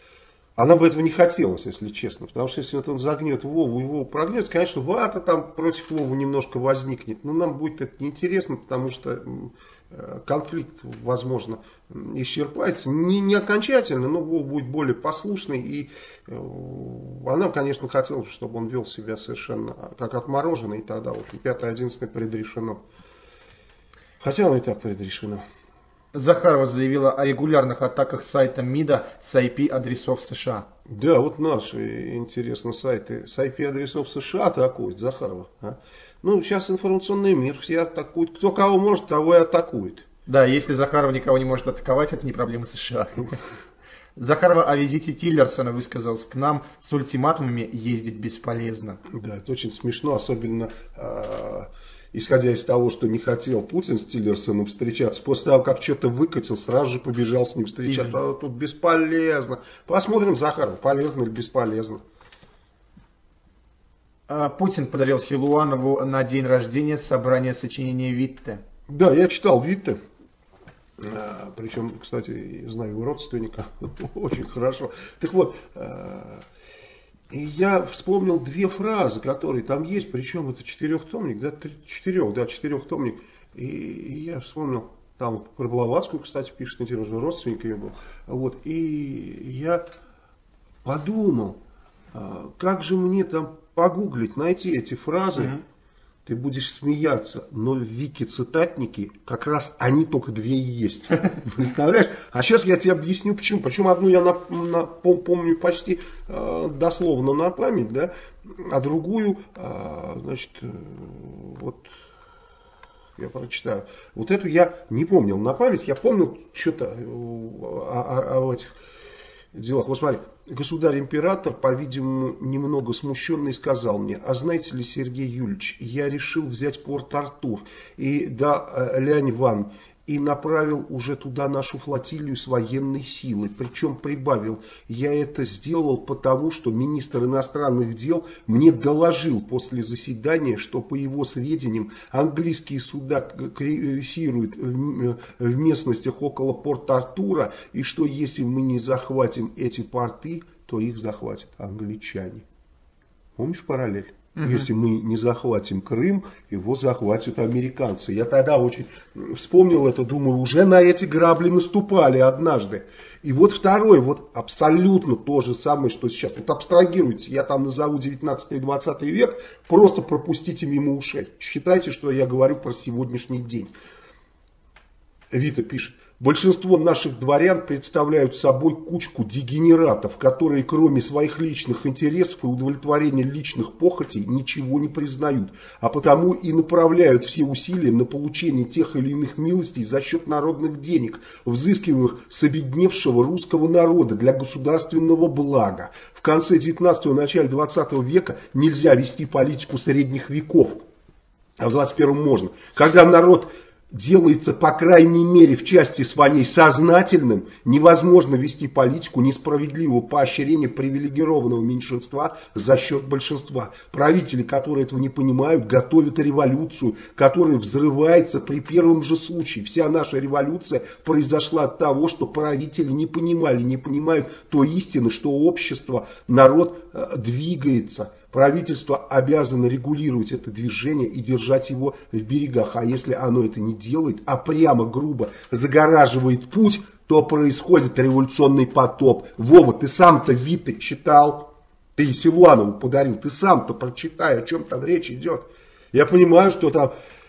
а нам бы этого не хотелось, если честно. Потому что если он загнет Вову и Вову прогнет, конечно, вата там против Вовы немножко возникнет. Но нам будет это неинтересно, потому что конфликт, возможно, исчерпается. Не окончательно, но Вова будет более послушный. И она, конечно, хотела, чтобы он вел себя совершенно как отмороженный. И тогда вот 5-11 предрешено. Хотя оно и так предрешено. Захарова заявила о регулярных атаках сайта МИДа с IP-адресов США. Да, вот наши, интересно, сайты с IP-адресов США атакуют, Захарова. А? Ну, сейчас информационный мир, все атакуют. Кто кого может, того и атакует. Да, если Захарова никого не может атаковать, это не проблема США. Захарова о визите Тиллерсона высказался: к нам с ультиматумами ездить бесполезно. Да, это очень смешно, особенно исходя из того, что не хотел Путин с Тиллерсоном встречаться. После того, как что-то выкатил, сразу же побежал с ним встречаться. А тут бесполезно. Посмотрим, Захаров, полезно или бесполезно. Путин подарил Силуанову на день рождения собрание сочинения Витте. Да, я читал Витте. Причем, кстати, знаю его родственника очень хорошо. Так вот, и я вспомнил две фразы, которые там есть, причем это четырехтомник, четырехтомник. И я вспомнил, там про Блаватскую, кстати, пишет, интересно, родственник ее был. Вот, и я подумал, как же мне там погуглить, найти эти фразы. Ты будешь смеяться, но в Вики-цитатнике как раз они только две и есть. Представляешь? А сейчас я тебе объясню почему. Причем одну я помню почти дословно на память, да, а другую, значит, вот я прочитаю. Вот эту я не помнил на память, я помнил что-то о этих делах. Вот смотри. Государь-император, по-видимому, немного смущенный, сказал мне: а знаете ли, Сергей Юльевич, я решил взять Порт-Артур и Лянь-Ван и направил уже туда нашу флотилию с военной силой. Причем прибавил: я это сделал потому, что министр иностранных дел мне доложил после заседания, что, по его сведениям, английские суда крейсируют в местностях около Порт-Артура, и что если мы не захватим эти порты, то их захватят англичане. Помнишь параллель? Если мы не захватим Крым, его захватят американцы. Я тогда очень вспомнил это, думаю, уже на эти грабли наступали однажды. И вот второй, вот абсолютно то же самое, что сейчас. Вот абстрагируйте, я там назову 19 и 20 век, просто пропустите мимо ушей. Считайте, что я говорю про сегодняшний день. Вита пишет: большинство наших дворян представляют собой кучку дегенератов, которые кроме своих личных интересов и удовлетворения личных похотей ничего не признают, а потому и направляют все усилия на получение тех или иных милостей за счет народных денег, взыскиваемых с обедневшего русского народа для государственного блага. В конце 19-го, начале 20 века нельзя вести политику средних веков, а в 21-м можно. Когда народ делается, по крайней мере, в части своей сознательным, невозможно вести политику несправедливого поощрения привилегированного меньшинства за счет большинства. Правители, которые этого не понимают, готовят революцию, которая взрывается при первом же случае. Вся наша революция произошла от того, что правители не понимают той истины, что общество, народ двигается. Правительство обязано регулировать это движение и держать его в берегах. А если оно это не делает, а прямо грубо загораживает путь, то происходит революционный потоп. Вова, ты сам-то Витте читал, ты Силуанову подарил, ты сам-то прочитай, о чем там речь идет. Я понимаю, что там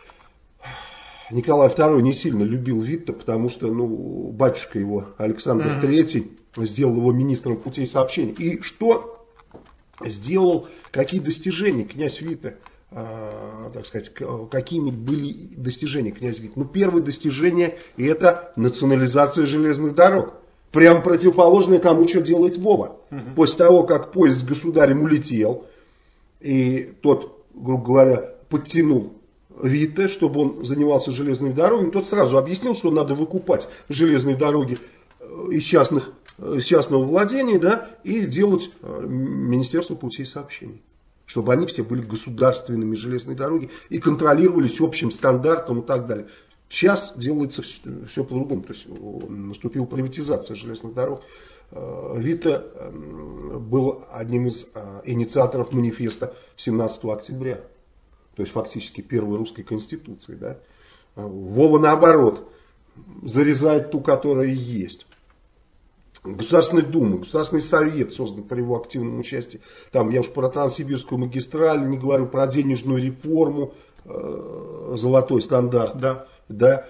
Николай II не сильно любил Витте, потому что батюшка его, Александр III, сделал его министром путей сообщения. И что сделал, какие достижения князь Витте, так сказать, какими были достижения князя Витте? Первое достижение – это национализация железных дорог. Прямо противоположное тому, что делает Вова. После того, как поезд с государем улетел, и тот, грубо говоря, подтянул Витте, чтобы он занимался железными дорогами, тот сразу объяснил, что надо выкупать железные дороги из частного владения, да, и делать Министерство путей сообщений. Чтобы они все были государственными, железные дороги, и контролировались общим стандартом и так далее. Сейчас делается все по-другому. То есть наступила приватизация железных дорог. Витте был одним из инициаторов манифеста 17 октября. То есть фактически первой русской конституции. Да? Вова наоборот зарезает ту, которая есть. Государственная дума, Государственный совет создан при его активном участии. Там я уж про Транссибирскую магистраль не говорю, про денежную реформу, золотой стандарт. Да. Да.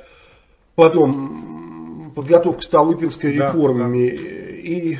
Потом подготовка к Столыпинской реформе, и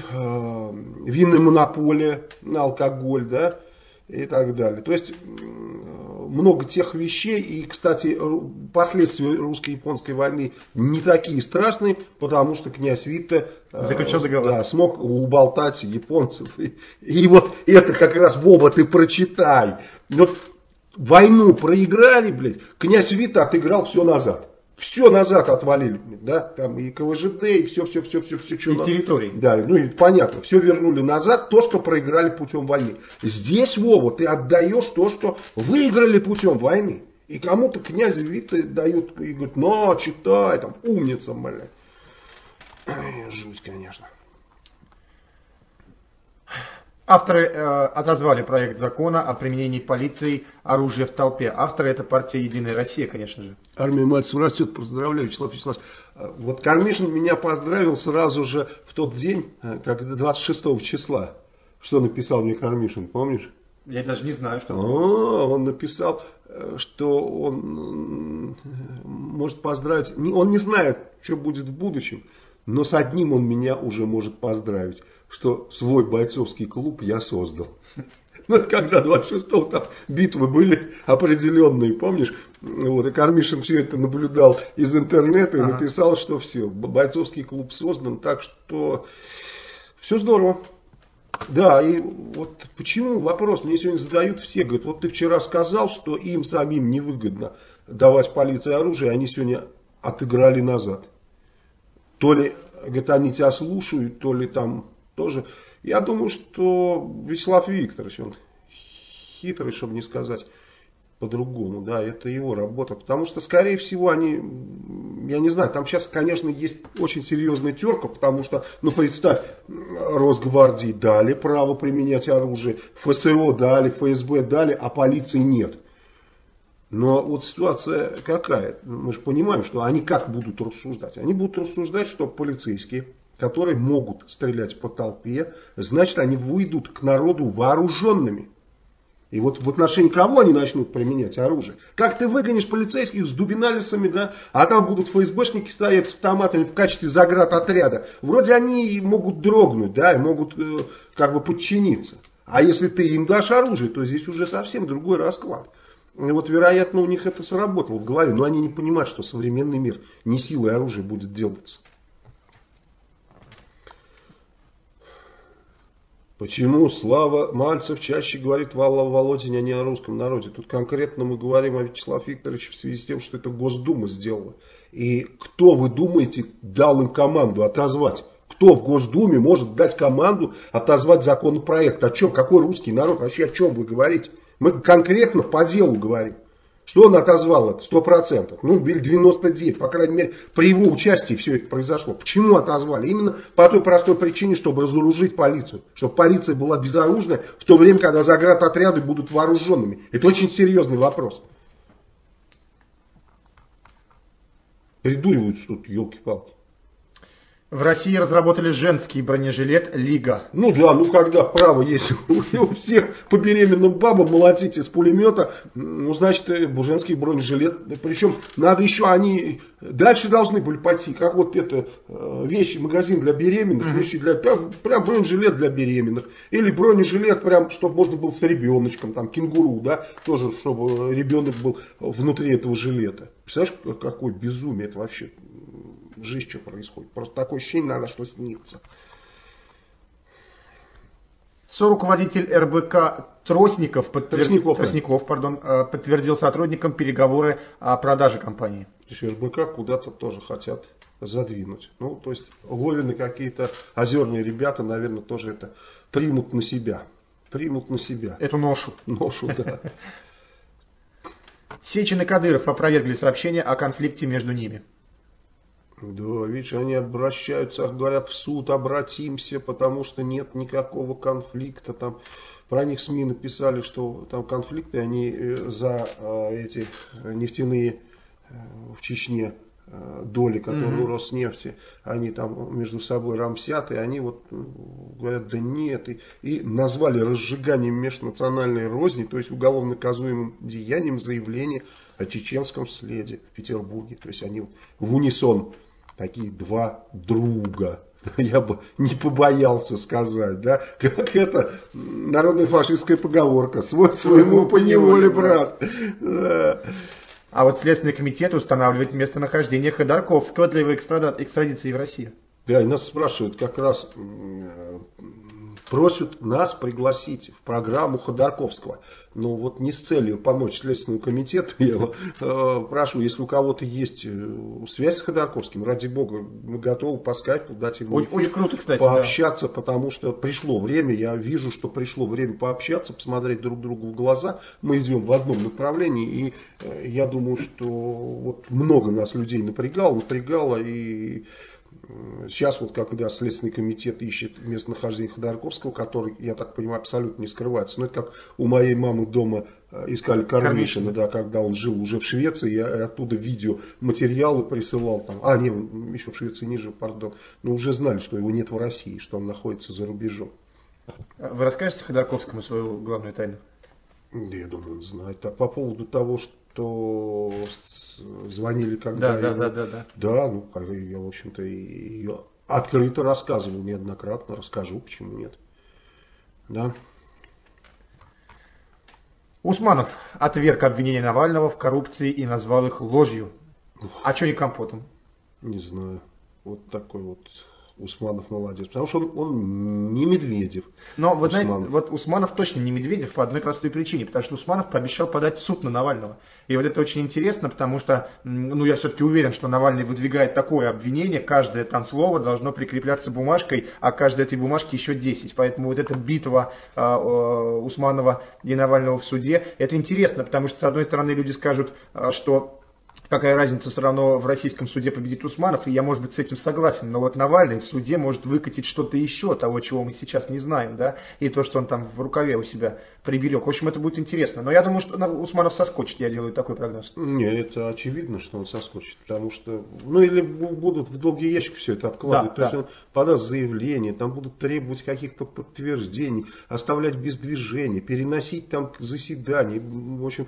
винная монополия на алкоголь, да, и так далее. То есть много тех вещей. И, кстати, последствия русско-японской войны не такие страшные, потому что князь Витте заключил договор. Да, смог уболтать японцев. И вот это как раз, Вова, ты прочитай. Вот войну проиграли, блядь, князь Витте отыграл все назад. Все назад отвалили, да, там и КВЖД, и все. И территории. Да, ну и понятно, все вернули назад, то, что проиграли путем войны. Здесь, Вова, ты отдаешь то, что выиграли путем войны. И кому-то князь Витте дают, и говорит, на, читай, там, умница, блядь. Жуть, конечно. Авторы отозвали проект закона о применении полицией оружия в толпе. Авторы — это партия «Единая Россия», конечно же. Армия Мальцев растет, поздравляю, Вячеслав Вячеславович. Вот Кармишин меня поздравил сразу же в тот день, как 26 числа. Что написал мне Кармишин, помнишь? Я даже не знаю, что. Он написал, что он может поздравить. Он не знает, что будет в будущем, но с одним он меня уже может поздравить, что свой бойцовский клуб я создал. Ну, это когда 26-го там битвы были определенные, помнишь? Вот, и Кармишин все это наблюдал из интернета и написал, что все, бойцовский клуб создан, так что все здорово. Да, и вот почему вопрос мне сегодня задают все, говорят, вот ты вчера сказал, что им самим невыгодно давать полиции оружие, они сегодня отыграли назад. То ли, говорят, они тебя слушают, то ли там тоже. Я думаю, что Вячеслав Викторович, он хитрый, чтобы не сказать по-другому, да, это его работа. Потому что, скорее всего, они, я не знаю, там сейчас, конечно, есть очень серьезная терка, потому что, ну, представь, Росгвардии дали право применять оружие, ФСО дали, ФСБ дали, а полиции нет. Но вот ситуация какая? Мы же понимаем, что они как будут рассуждать? Они будут рассуждать, что полицейские, которые могут стрелять по толпе, значит, они выйдут к народу вооруженными. И вот в отношении кого они начнут применять оружие? Как ты выгонишь полицейских с дубиналисами, да? А там будут ФСБшники стоять с автоматами в качестве заградотряда. Вроде они могут дрогнуть, да, и могут как бы подчиниться. А если ты им дашь оружие, то здесь уже совсем другой расклад. И вот, вероятно, у них это сработало в голове. Но они не понимают, что современный мир не силой оружия будет делаться. Почему Слава Мальцев чаще говорит о Володине, а не о русском народе? Тут конкретно мы говорим о Вячеславе Викторовиче в связи с тем, что это Госдума сделала. И кто, вы думаете, дал им команду отозвать? Кто в Госдуме может дать команду отозвать законопроект? О чем? Какой русский народ? Вообще о чем вы говорите? Мы конкретно по делу говорим. Что он отозвал это? 100%. Ну, 99%. По крайней мере, при его участии все это произошло. Почему отозвали? Именно по той простой причине, чтобы разоружить полицию. Чтобы полиция была безоружной в то время, когда заградотряды будут вооруженными. Это очень серьезный вопрос. Придуриваются тут, елки-палки. В России разработали женский бронежилет «Лига». Ну да, ну когда право есть у всех по беременным бабам молотить из пулемета, ну значит женский бронежилет. Причем надо еще, они дальше должны были пойти, как вот это вещи, магазин для беременных, вещи для, прям бронежилет для беременных. Или бронежилет прям, чтобы можно было с ребеночком, там кенгуру, да, тоже, чтобы ребенок был внутри этого жилета. Представляешь, какое безумие это вообще. Жизнь, что происходит. Просто такое ощущение, надо, что снится. Соруководитель РБК Тростников подтвердил сотрудникам переговоры о продаже компании. РБК куда-то тоже хотят задвинуть. Ну, то есть Вовины какие-то озерные ребята, наверное, тоже это примут на себя. Примут на себя. Эту ношу. Ношу, да. Сечин и Кадыров опровергли сообщение о конфликте между ними. Да, видишь, они обращаются, говорят, в суд обратимся, потому что нет никакого конфликта. Там про них СМИ написали, что там конфликты, они за эти нефтяные в Чечне доли, которые у Роснефти, они там между собой рамсят, и они вот говорят, да нет, и назвали разжиганием межнациональной розни, то есть уголовно наказуемым деянием заявление о чеченском следе в Петербурге. То есть они в унисон, такие два друга. я бы не побоялся сказать, да, как это народная фашистская поговорка, свой своему поневоле, брат. А вот Следственный комитет устанавливает местонахождение Ходорковского для его экстрадиции в Россию. Да, и нас спрашивают, как раз просят нас пригласить в программу Ходорковского. Но вот не с целью помочь Следственному комитету, я прошу, если у кого-то есть связь с Ходорковским, ради бога, мы готовы по скайпу дать ему эфир, очень круто, кстати, пообщаться, да. Потому что пришло время, я вижу, что пришло время пообщаться, посмотреть друг другу в глаза. Мы идем в одном направлении, и я думаю, что вот много нас людей напрягало, и сейчас вот когда Следственный комитет ищет местонахождение Ходорковского, который, я так понимаю, абсолютно не скрывается. Но это как у моей мамы дома искали Кармишина, да, когда он жил уже в Швеции, я оттуда видеоматериалы присылал. Там, еще в Швеции не жил, пардон. Но уже знали, что его нет в России, что он находится за рубежом. Вы расскажете Ходорковскому свою главную тайну? Да, я думаю, он знает. А по поводу того, что звонили, когда Да, ну, я, в общем-то, ее открыто рассказывал неоднократно, расскажу, почему нет. Да. Усманов отверг обвинения Навального в коррупции и назвал их ложью. А что не компотом? Не знаю. Вот такой вот Усманов молодец. Потому что он не Медведев. Но вы знаете, вот Усманов точно не Медведев по одной простой причине. Потому что Усманов пообещал подать в суд на Навального. И вот это очень интересно, потому что, я все-таки уверен, что Навальный выдвигает такое обвинение. Каждое там слово должно прикрепляться бумажкой, а каждой этой бумажке еще 10. Поэтому вот эта битва Усманова и Навального в суде, это интересно. Потому что, с одной стороны, люди скажут, что какая разница, все равно в российском суде победит Усманов, и я, может быть, с этим согласен, но вот Навальный в суде может выкатить что-то еще, того, чего мы сейчас не знаем, да, и то, что он там в рукаве у себя приберег. В общем, это будет интересно. Но я думаю, что Усманов соскочит, я делаю такой прогноз. Нет, это очевидно, что он соскочит, потому что, или будут в долгий ящик все это откладывать, то есть он подаст заявление, там будут требовать каких-то подтверждений, оставлять без движения, переносить там заседания, в общем...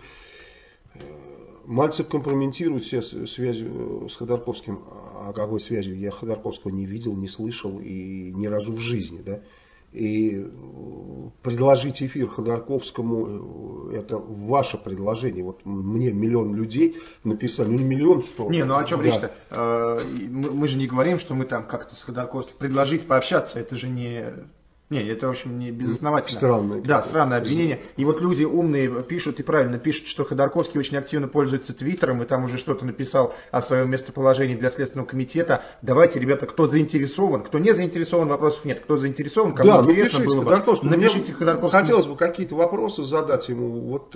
Мальцев компрометирует все связью с Ходорковским. А какой связью? Я Ходорковского не видел, не слышал и ни разу в жизни. Да? И предложить эфир Ходорковскому, это ваше предложение. Вот мне миллион людей написали, не миллион, что... Не, о чем речь-то? Мы же не говорим, что мы там как-то с Ходорковским предложить пообщаться, это же не... Не, это, в общем, не безосновательно. Странное. Да, странное обвинение. И вот люди умные пишут и правильно пишут, что Ходорковский очень активно пользуется Твиттером, и там уже что-то написал о своем местоположении для Следственного комитета. Давайте, ребята, кто заинтересован, кто не заинтересован, вопросов нет. Кто заинтересован, кому интересно было бы, напишите Ходорковскому. Хотелось бы какие-то вопросы задать ему вот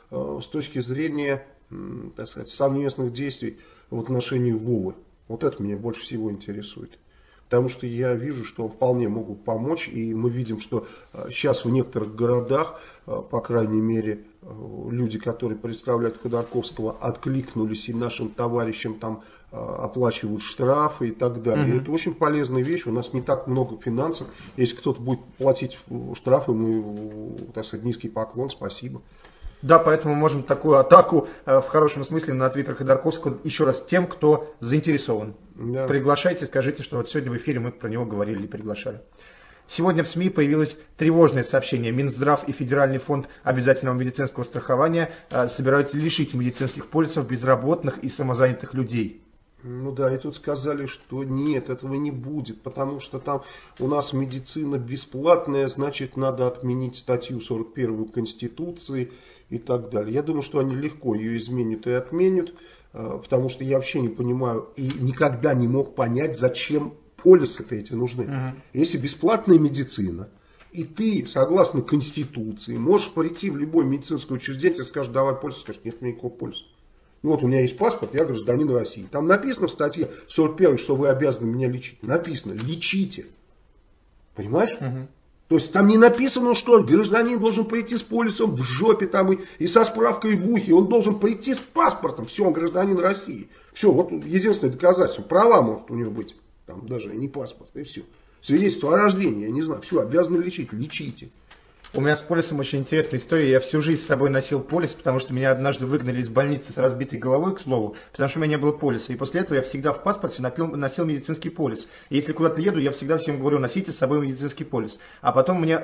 с точки зрения, так сказать, совместных действий в отношении Вовы. Вот это меня больше всего интересует. Потому что я вижу, что вполне могут помочь. И мы видим, что сейчас в некоторых городах, по крайней мере, люди, которые представляют Ходорковского, откликнулись и нашим товарищам там оплачивают штрафы и так далее. И это очень полезная вещь. У нас не так много финансов. Если кто-то будет платить штрафы, мы, так сказать, низкий поклон, спасибо. Да, поэтому можем такую атаку в хорошем смысле на твиттер Ходорковского еще раз тем, кто заинтересован. Да. Приглашайте, скажите, что вот сегодня в эфире мы про него говорили и приглашали. Сегодня в СМИ появилось тревожное сообщение. Минздрав и Федеральный фонд обязательного медицинского страхования собираются лишить медицинских полисов безработных и самозанятых людей. Ну да, и тут сказали, что нет, этого не будет, потому что там у нас медицина бесплатная, значит надо отменить статью 41 Конституции и так далее. Я думаю, что они легко ее изменят и отменят, потому что я вообще не понимаю и никогда не мог понять, зачем полисы-то эти нужны. Если бесплатная медицина, и ты, согласно Конституции, можешь прийти в любое медицинское учреждение и скажешь, давай полис, скажешь, нет никакого полиса. Ну вот у меня есть паспорт, я гражданин России. Там написано в статье 41, что вы обязаны меня лечить. Написано, лечите. Понимаешь? То есть там не написано, что гражданин должен прийти с полисом в жопе там и со справкой в ухе. Он должен прийти с паспортом. Все, он гражданин России. Все, вот единственное доказательство. Права может у него быть. Там даже не паспорт, и все. Свидетельство о рождении, я не знаю. Все, обязаны лечить, лечите. У меня с полисом очень интересная история. Я всю жизнь с собой носил полис, потому что меня однажды выгнали из больницы с разбитой головой, к слову, потому что у меня не было полиса. И после этого я всегда в паспорте носил медицинский полис. И если куда-то еду, я всегда всем говорю, носите с собой медицинский полис. А потом мне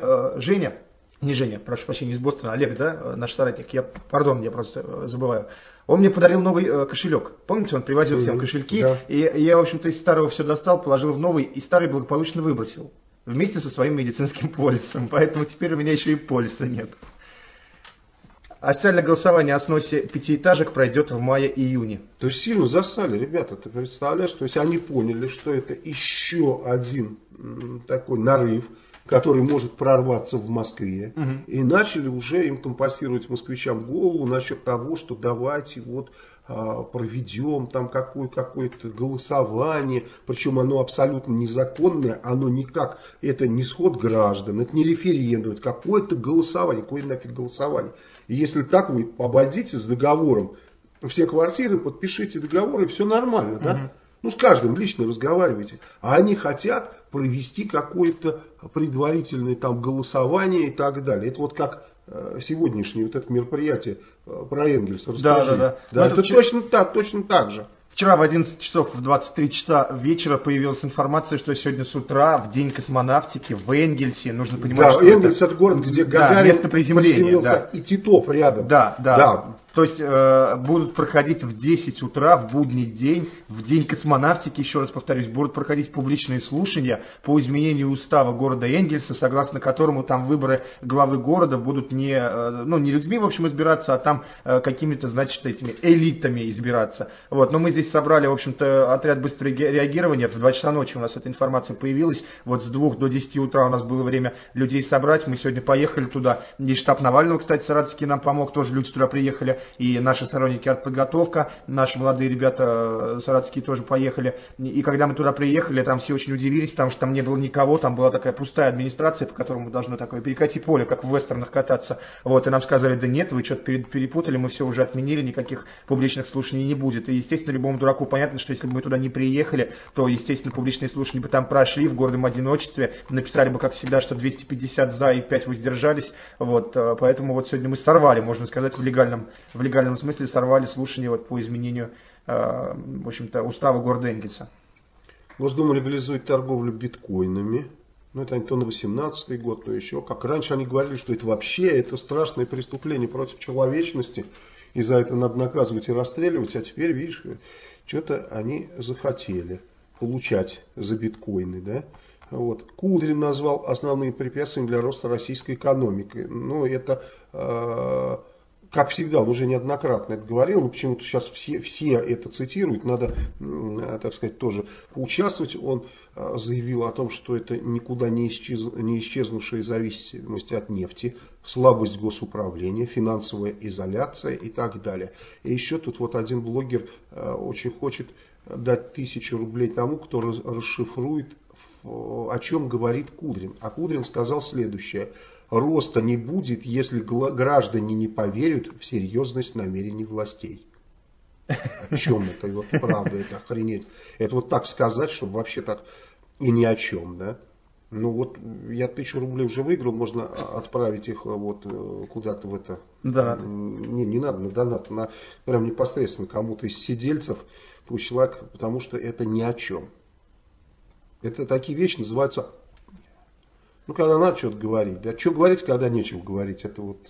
Женя, прошу прощения, из Бостона, Олег, да, наш соратник, я просто забываю. Он мне подарил новый кошелек. Помните, он привозил всем кошельки, да. И я, в общем-то, из старого все достал, положил в новый, и старый благополучно выбросил. Вместе со своим медицинским полисом. Поэтому теперь у меня еще и полиса нет. Официальное голосование о сносе пятиэтажек пройдет в мае-июне. То есть сильно засали, ребята, ты представляешь? То есть они поняли, что это еще один такой нарыв, который может прорваться в Москве. И начали уже им компостировать москвичам голову насчет того, что давайте вот проведем там какое-то голосование, причем оно абсолютно незаконное, оно никак, это не сход граждан, это не референдум, это какое-то голосование, какое нафиг голосование. И если так вы обойдите с договором все квартиры, подпишите договор, и все нормально, да? Ну, с каждым лично разговаривайте. А они хотят провести какое-то предварительное там голосование и так далее. Это вот как сегодняшнее вот это мероприятие про Энгельса. Да. Это точно так же. Вчера в 11 часов, в 23 часа вечера появилась информация, что сегодня с утра, в день космонавтики, в Энгельсе, нужно понимать, что Энгельс это город, где Гагарин место приземления, да. И Титов рядом. Да. То есть будут проходить в 10 утра, в будний день, в день космонавтики, еще раз повторюсь, будут проходить публичные слушания по изменению устава города Энгельса, согласно которому там выборы главы города будут не людьми, в общем, избираться, а там какими-то, значит, этими элитами избираться. Вот. Но мы здесь собрали, в общем-то, отряд быстрого реагирования. В 2 часа ночи у нас эта информация появилась. Вот с 2 до 10 утра у нас было время людей собрать. Мы сегодня поехали туда. И штаб Навального, кстати, саратовский нам помог. Тоже люди туда приехали. И наши сторонники артподготовка. Наши молодые ребята саратовские тоже поехали. И когда мы туда приехали, там все очень удивились, потому что там не было никого. Там была такая пустая администрация, по которому должно такое перекати поле, как в вестернах кататься. Вот. И нам сказали, да нет, вы что-то перепутали, мы все уже отменили, никаких публичных слушаний не будет. И, естественно, любому дураку понятно, что если бы мы туда не приехали, то, естественно, публичные слушания бы там прошли в гордом одиночестве, написали бы, как всегда, что 250 за и 5 воздержались. Вот, поэтому вот сегодня мы сорвали, можно сказать, в легальном смысле сорвали слушания вот по изменению, в общем-то, устава города Энгельса. Госдума легализует торговлю биткоинами. Ну, это то на 18-й год, то еще. Как раньше они говорили, что это вообще это страшное преступление против человечности. И за это надо наказывать и расстреливать. А теперь, видишь, что-то они захотели получать за биткоины. Да? Вот. Кудрин назвал основными препятствиями для роста российской экономики. Ну, это, как всегда, он уже неоднократно это говорил. Но почему-то сейчас все это цитируют. Надо, так сказать, тоже поучаствовать. Он заявил о том, что это никуда не исчезнувшая зависимость от нефти, слабость госуправления, финансовая изоляция и так далее. И еще тут вот один блогер очень хочет дать 1000 рублей тому, кто расшифрует, о чем говорит Кудрин. А Кудрин сказал следующее. Роста не будет, если граждане не поверят в серьезность намерений властей. О чем это? Вот правда, это охренеть. Это вот так сказать, чтобы вообще так и ни о чем, да? Ну вот я 1000 рублей уже выиграл, можно отправить их вот куда-то в это. Да. Не надо на донат, прям непосредственно кому-то из сидельцев, пусть человек, потому что это ни о чем. Это такие вещи называются, ну когда надо что-то говорить, да, что говорить, когда нечего говорить, это вот,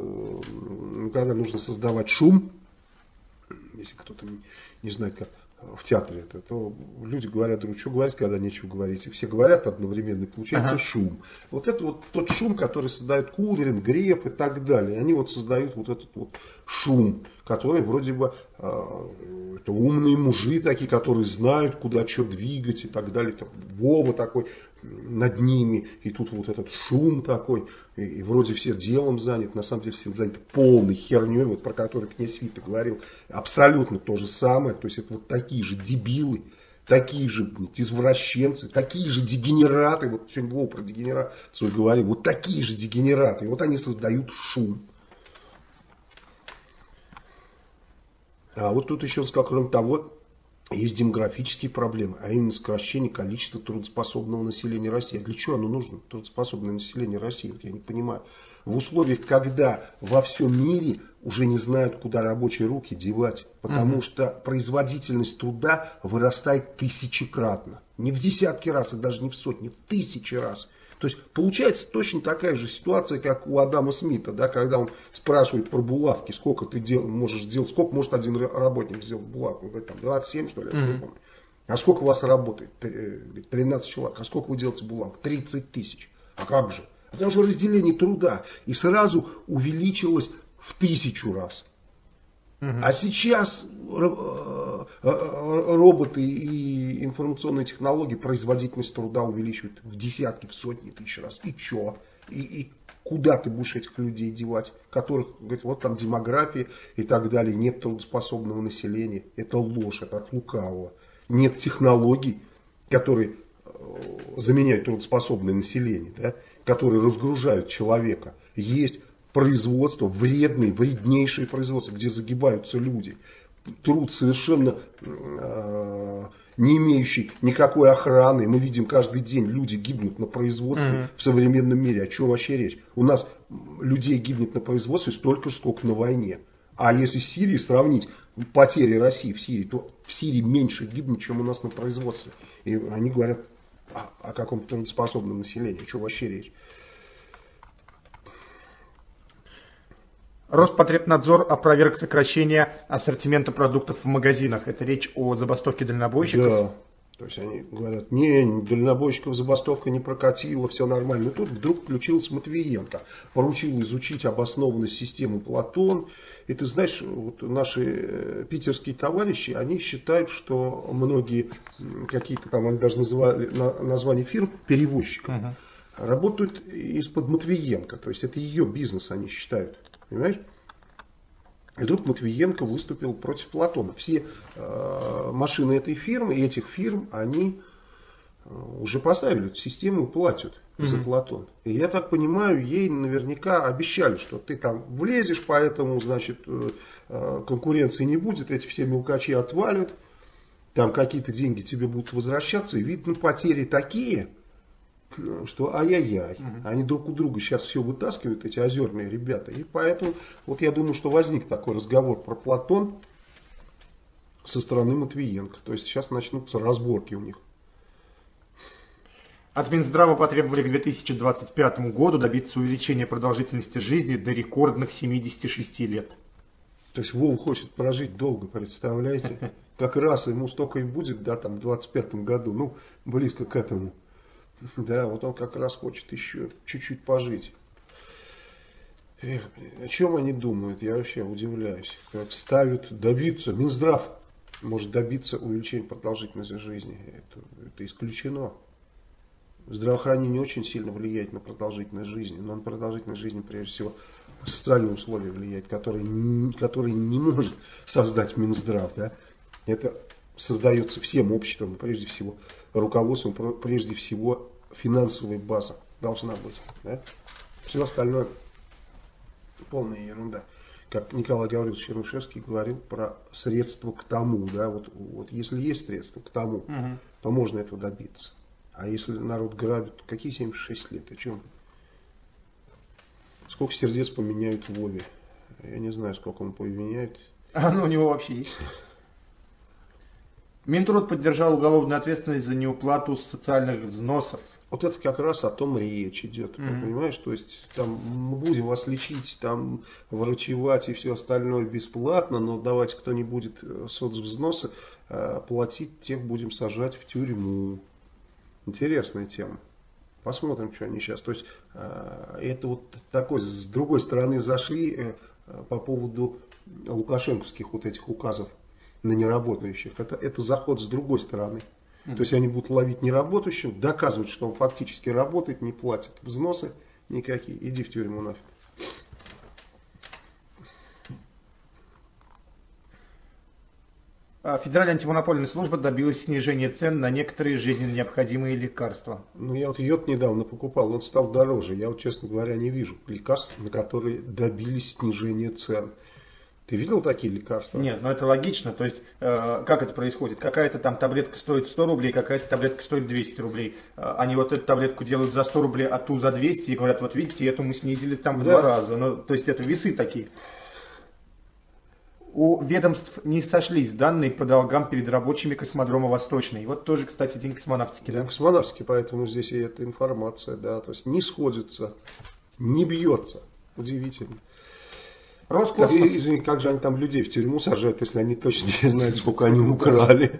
когда нужно создавать шум, если кто-то не знает, как в театре это, то люди говорят, что говорить, когда нечего говорить. И все говорят одновременно, и получается шум. Вот это вот тот шум, который создает Кудрин, Греф и так далее. Они вот создают вот этот вот шум, который вроде бы это умные мужи такие, которые знают, куда что двигать и так далее. Там, Вова такой над ними, и тут вот этот шум такой, и вроде все делом заняты, на самом деле все заняты полной херней, вот про которую князь Вита говорил, абсолютно то же самое, то есть это вот такие же дебилы, такие же извращенцы, такие же дегенераты, вот сегодня Вова про дегенерацию говорил, вот такие же дегенераты, и вот они создают шум. А вот тут еще он сказал, кроме того, Есть демографические проблемы, а именно сокращение количества трудоспособного населения России. А для чего оно нужно, трудоспособное население России? Вот я не понимаю. В условиях, когда во всем мире уже не знают, куда рабочие руки девать, потому что производительность труда вырастает тысячекратно. Не в десятки раз, и даже не в сотни, в тысячи раз. То есть получается точно такая же ситуация, как у Адама Смита, да, когда он спрашивает про булавки, сколько ты можешь сделать, сколько может один работник сделать булавку. Он говорит, там 27, что ли, я не помню. А сколько у вас работает? 13 человек. А сколько вы делаете булавок? 30 тысяч. А как же? Потому что разделение труда и сразу увеличилось в 1000 раз. А сейчас роботы и информационные технологии производительность труда увеличивают в десятки, в сотни тысяч раз. И что? И куда ты будешь этих людей девать, которых, говорит, вот там демография и так далее, нет трудоспособного населения. Это ложь, это от лукавого. Нет технологий, которые заменяют трудоспособное население, да, которые разгружают человека. Есть производство, вреднейшее производство, где загибаются люди. Труд совершенно не имеющий никакой охраны. Мы видим каждый день, люди гибнут на производстве в современном мире. О чем вообще речь? У нас людей гибнет на производстве столько же, сколько на войне. А если с Сирией сравнить потери России в Сирии, то в Сирии меньше гибнет, чем у нас на производстве. И они говорят о каком-то трудоспособном населении. О чем вообще речь? Роспотребнадзор опроверг сокращение ассортимента продуктов в магазинах. Это речь о забастовке дальнобойщиков? Да. То есть они говорят, не, дальнобойщиков забастовка не прокатила, все нормально. Но тут вдруг включилась Матвиенко, поручил изучить обоснованность системы Платон. И ты знаешь, вот наши питерские товарищи, они считают, что многие какие-то там, они даже называли названия фирм перевозчиков, работают из-под Матвиенко. То есть это ее бизнес, они считают. Понимаешь? И тут Матвиенко выступил против Платона. Все машины этой фирмы, этих фирм, они уже поставили эту систему и платят за Платон. И я так понимаю, ей наверняка обещали, что ты там влезешь, поэтому, значит, конкуренции не будет, эти все мелкачи отвалят, там какие-то деньги тебе будут возвращаться, и видно, потери такие, что ай-яй-яй. Они друг у друга сейчас все вытаскивают, эти озерные ребята. И поэтому, вот я думаю, что возник такой разговор про Платон со стороны Матвиенко. То есть сейчас начнутся разборки у них. От Минздрава потребовали к 2025 году добиться увеличения продолжительности жизни до рекордных 76 лет. То есть Вова хочет прожить долго, представляете? Как раз ему столько и будет, да, там в 25 году, ну, близко к этому. Да, вот он как раз хочет еще чуть-чуть пожить. Эх, о чем они думают, я вообще удивляюсь. Как ставят добиться, Минздрав может добиться увеличения продолжительности жизни. Это исключено. Здравоохранение очень сильно влияет на продолжительность жизни, но на продолжительность жизни прежде всего социальные условия влияют, которые не может создать Минздрав. Да? Это создается всем обществом, прежде всего руководством, прежде всего финансовая база должна быть. Да? Все остальное полная ерунда. Как Николай Гаврилович Чернышевский говорил про средства к тому. Да? Вот если есть средства к тому, то можно этого добиться. А если народ грабит, какие 76 лет? О чем? Сколько сердец поменяют в Вове? Я не знаю, сколько он поменяет. А оно у него вообще есть? Минтруд поддержал уголовную ответственность за неуплату социальных взносов. Вот это как раз о том речь идет. Понимаешь, то есть там мы будем вас лечить, там врачевать и все остальное бесплатно, но давайте, кто не будет соцвзносы платить, тех будем сажать в тюрьму. Интересная тема. Посмотрим, что они сейчас. То есть это вот такой, с другой стороны зашли по поводу лукашенковских вот этих указов на неработающих. Это заход с другой стороны. То есть они будут ловить неработающего, доказывать, что он фактически работает, не платит взносы никакие. Иди в тюрьму нафиг. Федеральная антимонопольная служба добилась снижения цен на некоторые жизненно необходимые лекарства. Ну, я вот йод недавно покупал, он стал дороже. Я вот, честно говоря, не вижу лекарств, на которые добились снижения цен. Ты видел такие лекарства? Нет, но это логично. То есть, как это происходит? Какая-то там таблетка стоит 100 рублей, какая-то таблетка стоит 200 рублей. Они вот эту таблетку делают за 100 рублей, а ту за 200, и говорят, вот видите, эту мы снизили там в 2 раза. Ну, то есть, это весы такие. У ведомств не сошлись данные по долгам перед рабочими космодрома Восточный. Вот тоже, кстати, день космонавтики. День космонавтики, поэтому здесь и эта информация, да, то есть не сходится, не бьется. Удивительно. Роскосмос. Извини, как же они там людей в тюрьму сажают, если они точно не знают, сколько они украли.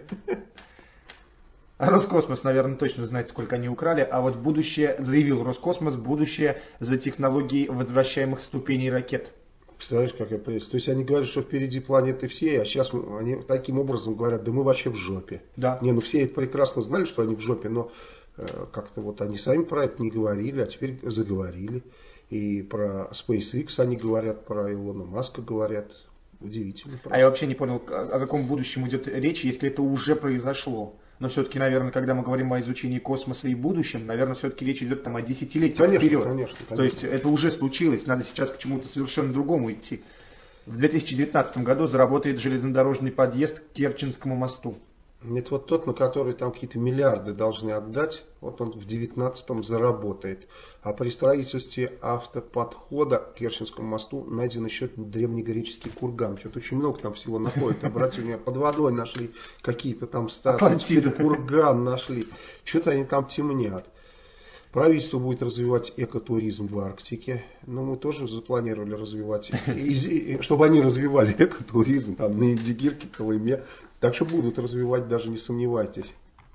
А Роскосмос, наверное, точно знает, сколько они украли. А вот будущее, заявил Роскосмос, будущее за технологией возвращаемых ступеней ракет. Представляешь, какая прелесть. То есть они говорят, что впереди планеты все, а сейчас они таким образом говорят, да мы вообще в жопе. Да. Не, ну все это прекрасно знали, что они в жопе, но как-то вот они сами про это не говорили, а теперь заговорили. И про SpaceX они говорят, про Илона Маска говорят. Удивительно. А я вообще не понял, о каком будущем идет речь, если это уже произошло. Но все-таки, наверное, когда мы говорим о изучении космоса и будущем, наверное, все-таки речь идет там о десятилетиях вперед. Конечно. То есть это уже случилось, надо сейчас к чему-то совершенно другому идти. В 2019 году заработает железнодорожный подъезд к Керченскому мосту. Это вот тот, на который там какие-то миллиарды должны отдать, вот он в 2019-м заработает. А при строительстве автоподхода к Керченскому мосту найден еще древнегреческий курган. Что-то очень много там всего находят. Братья у меня под водой нашли какие-то там статуи, курган нашли. Что-то они там темнят. Правительство будет развивать экотуризм в Арктике. Но мы тоже запланировали развивать, чтобы они развивали экотуризм там на Индигирке, Колыме. Так что будут развивать, даже не сомневайтесь.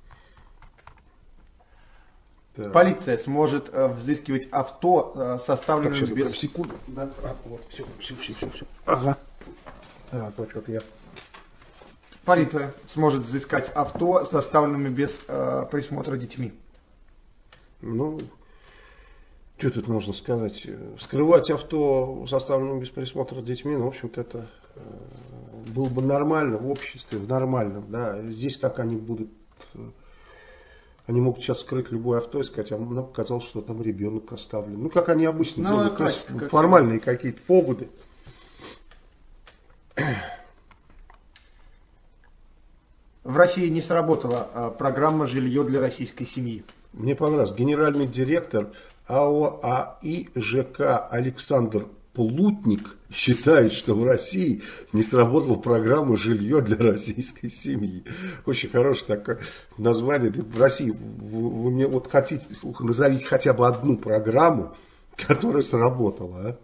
Да. Полиция сможет взыскивать авто, составленными без... секунду. Да. Вот, все. Ага. Так, вот я. Полиция сможет взыскать авто, составленными без присмотра детьми. Ну, что тут можно сказать? Скрывать авто, составленное без присмотра детьми, ну, в общем-то, это было бы нормально в обществе, в нормальном. Да. Здесь как они будут... Они могут сейчас скрыть любое авто и сказать, а нам показалось, что там ребенок оставлен. Ну, как они обычно делают. То есть, формальные какие-то поводы. В России не сработала программа «Жилье для российской семьи». Мне понравилось. Генеральный директор АО АИЖК Александр Плутник считает, что в России не сработала программа «Жилье для российской семьи». Очень хорошее такое название. В России вы мне вот хотите, назовите хотя бы одну программу, которая сработала, а?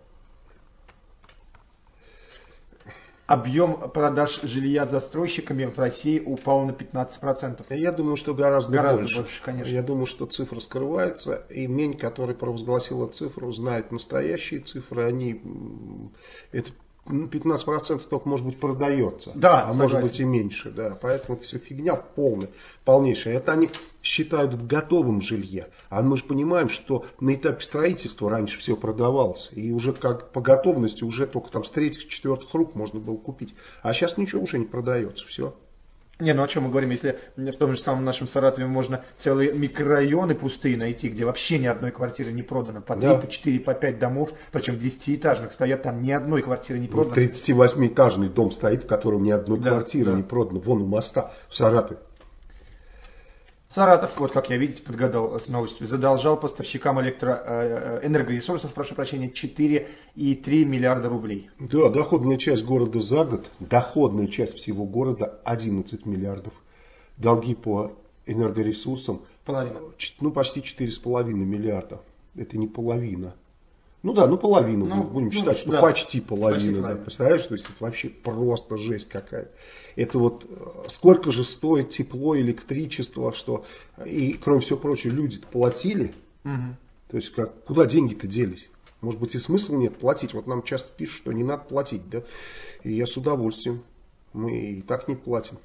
Объем продаж жилья застройщиками в России упал на 15%. Я думаю, что гораздо больше. Конечно. Я думаю, что цифра скрывается. И Мень, который провозгласил эту цифру, знает настоящие цифры. Они, это 15% только, может быть, продается. Да, а может быть и меньше. Да. Поэтому это все фигня полнейшая. Это они считают в готовом жилье. А мы же понимаем, что на этапе строительства раньше все продавалось. И уже как по готовности уже только там с 3-4 рук можно было купить. А сейчас ничего уже не продается. Все. Не, ну о чем мы говорим, если в том же самом нашем Саратове можно целые микрорайоны пустые найти, где вообще ни одной квартиры не продано. По 3, по 4, по 5 домов, причем 10-этажных стоят, там ни одной квартиры не продано. 38-этажный дом стоит, в котором ни одной квартиры не продано. Вон у моста в Саратове. Саратов, вот как я, видите, подгадал с новостью, задолжал поставщикам энергоресурсов, 4,3 миллиарда рублей. Да, доходная часть города за год, доходная часть всего города 11 миллиардов. Долги по энергоресурсам, половина. Ну, почти 4,5 миллиарда. Это не половина. Ну да, ну половину, будем считать, что почти половина. Да. Представляешь, то есть это вообще просто жесть какая-то. Это вот сколько же стоит тепло, электричество, что и кроме всего прочего люди-то платили. То есть куда деньги-то делись? Может быть и смысла нет платить. Вот нам часто пишут, что не надо платить, да? И я с удовольствием. Мы и так не платим.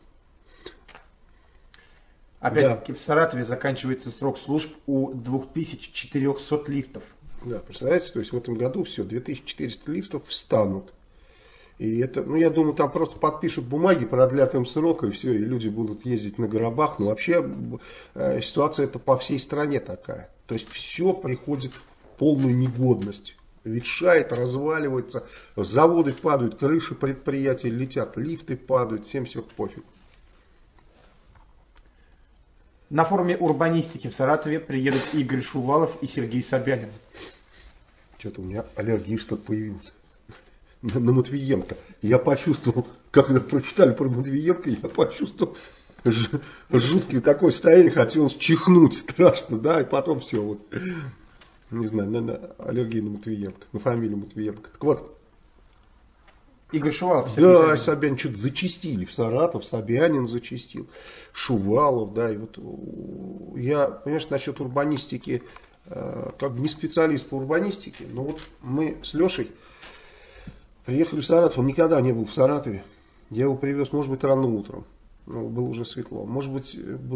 Опять-таки в Саратове заканчивается срок служб у 2400 лифтов. Да, представляете, то есть в этом году все, 2400 лифтов встанут. И это, ну я думаю, там просто подпишут бумаги, продлят им срок, и все, и люди будут ездить на гробах. Но вообще ситуация это по всей стране такая. То есть все приходит в полную негодность. ветшает, разваливается, заводы падают, крыши предприятий летят, лифты падают, всем все пофиг. На форуме урбанистики в Саратове приедут Игорь Шувалов и Сергей Собянин. Что-то у меня аллергия что-то появилась. На Матвиенко. Я почувствовал, когда прочитали про Матвиенко, я почувствовал жуткое такое состояние, хотелось чихнуть страшно, да, и потом все вот. Не знаю, наверное, аллергия на Матвиенко, на фамилию Матвиенко. Так вот. Игорь Шувалов. Да, Собянин что-то зачистили в Саратов, Собянин зачистил, Шувалов, да, и вот я, понимаешь, насчет урбанистики, как бы не специалист по урбанистике, но вот мы с Лешей приехали в Саратов, он никогда не был в Саратове, я его привез, может быть, рано утром, ну, было уже светло, может быть,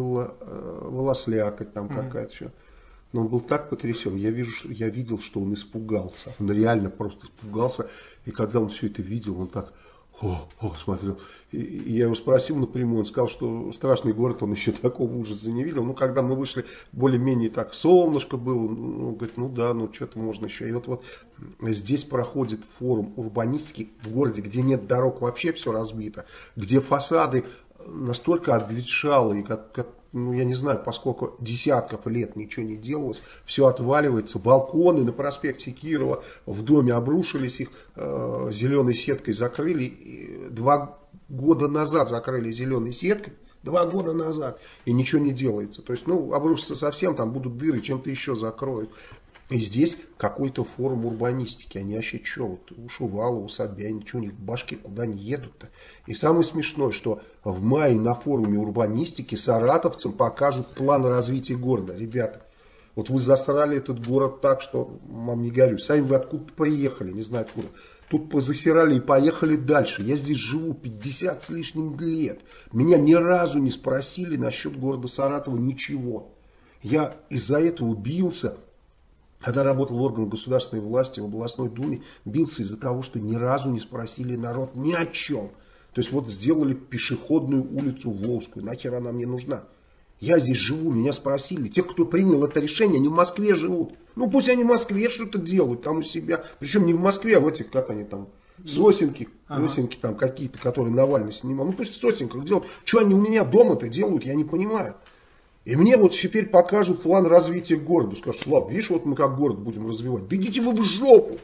была слякоть там какая-то еще. Но он был так потрясен. Я видел, что он испугался. Он реально просто испугался. И когда он все это видел, он так смотрел. И я его спросил напрямую. Он сказал, что страшный город, он еще такого ужаса не видел. Ну, когда мы вышли, более-менее так солнышко было. Ну, говорит, ну да, ну что-то можно еще. И вот здесь проходит форум урбанистики в городе, где нет дорог, вообще все разбито. Где фасады настолько обветшалые, как ну, я не знаю, поскольку десятков лет ничего не делалось, все отваливается, балконы на проспекте Кирова в доме обрушились, их зеленой сеткой закрыли, 2 года назад закрыли зеленой сеткой, 2 года назад, и ничего не делается. То есть, ну, обрушится совсем, там будут дыры, чем-то еще закроют. И здесь какой-то форум урбанистики. Они вообще что, вот у Шувалова, у Собянина, что у них башки куда не едут-то? И самое смешное, что в мае на форуме урбанистики саратовцам покажут план развития города. Ребята, вот вы засрали этот город так, что вам не горю. Сами вы откуда приехали, не знаю откуда. Тут позасирали и поехали дальше. Я здесь живу 50 с лишним лет. Меня ни разу не спросили насчет города Саратова ничего. Я из-за этого бился. Когда работал в органах государственной власти, в областной думе, бился из-за того, что ни разу не спросили народ ни о чем. То есть вот сделали пешеходную улицу Волжскую. Нахер она мне нужна? Я здесь живу, меня спросили. Те, кто принял это решение, они в Москве живут. Ну пусть они в Москве что-то делают там у себя. Причем не в Москве, а в этих, как они там, сосенки там какие-то, которые Навальный снимал. Ну пусть в сосенках делают. Что они у меня дома-то делают, я не понимаю. И мне вот теперь покажут план развития города. Скажут, Слав, видишь, вот мы как город будем развивать. Да идите вы в жопу.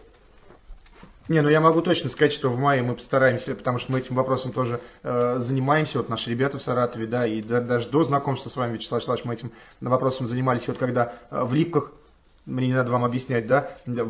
Не, ну я могу точно сказать, что в мае мы постараемся, потому что мы этим вопросом тоже занимаемся. Вот наши ребята в Саратове, да, и даже до знакомства с вами, Вячеслав Вячеславович, мы этим вопросом занимались. И вот когда в Липках, мне не надо вам объяснять, да,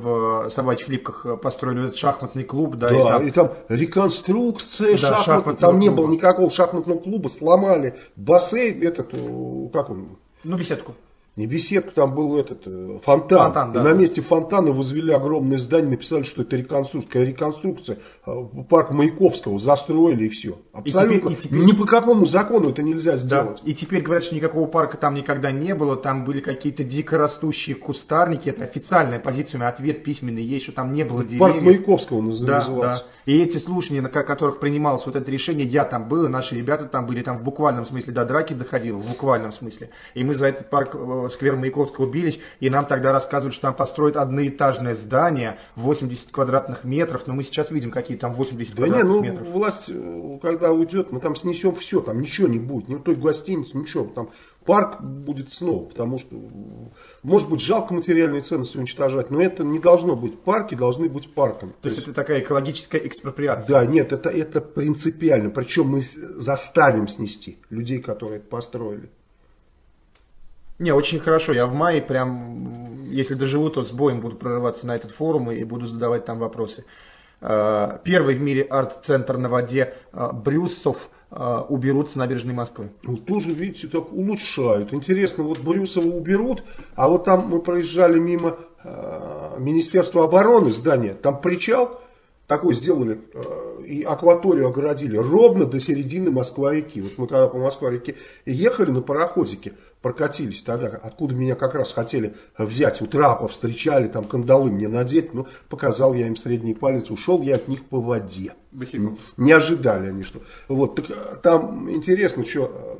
в Собачьих Липках построили этот шахматный клуб, да. Да, и там реконструкция шахматного. Там не было никакого шахматного клуба, сломали бассейн, как он? Ну, беседку. Не беседку, там был фонтан. Да. И на месте фонтана возвели огромное здание, написали, что это реконструкция. Парк Маяковского застроили и все. Абсолютно. И теперь... Ни по какому закону это нельзя сделать. Да. И теперь говорят, что никакого парка там никогда не было. Там были какие-то дикорастущие кустарники. Это официальная позиция, у меня ответ письменный есть, что там не было деревьев. Парк Маяковского назывался. Да. И эти слушания, на которых принималось вот это решение, я там был, и наши ребята там были, там в буквальном смысле до драки доходило, в буквальном смысле. И мы за этот парк, сквер Маяковского, бились, и нам тогда рассказывали, что там построят одноэтажное здание, 80 квадратных метров, но мы сейчас видим, какие там 80 квадратных метров. Власть, когда уйдет, мы там снесем все, там ничего не будет, ни той гостиницы, ничего, там парк будет снова, потому что, может быть, жалко материальные ценности уничтожать, но это не должно быть. Парки должны быть парками. То есть это такая экологическая экспроприация? Да, нет, это принципиально. Причем мы заставим снести людей, которые это построили. Не, очень хорошо. Я в мае прям, если доживу, то с боем буду прорываться на этот форум и буду задавать там вопросы. Первый в мире арт-центр на воде Брюсов уберут с набережной Москвы. Ну, тоже, видите, так улучшают. Интересно, вот Брюсова уберут, а вот там мы проезжали мимо Министерства обороны здания, там причал такой сделали, и акваторию огородили ровно до середины Москва-реки. Вот мы когда по Москва-реке ехали на пароходике, прокатились тогда, откуда меня как раз хотели взять, у трапа встречали, там кандалы мне надеть, но показал я им средний палец, ушел я от них по воде. Спасибо. Не ожидали они, что. Вот, так, там интересно, что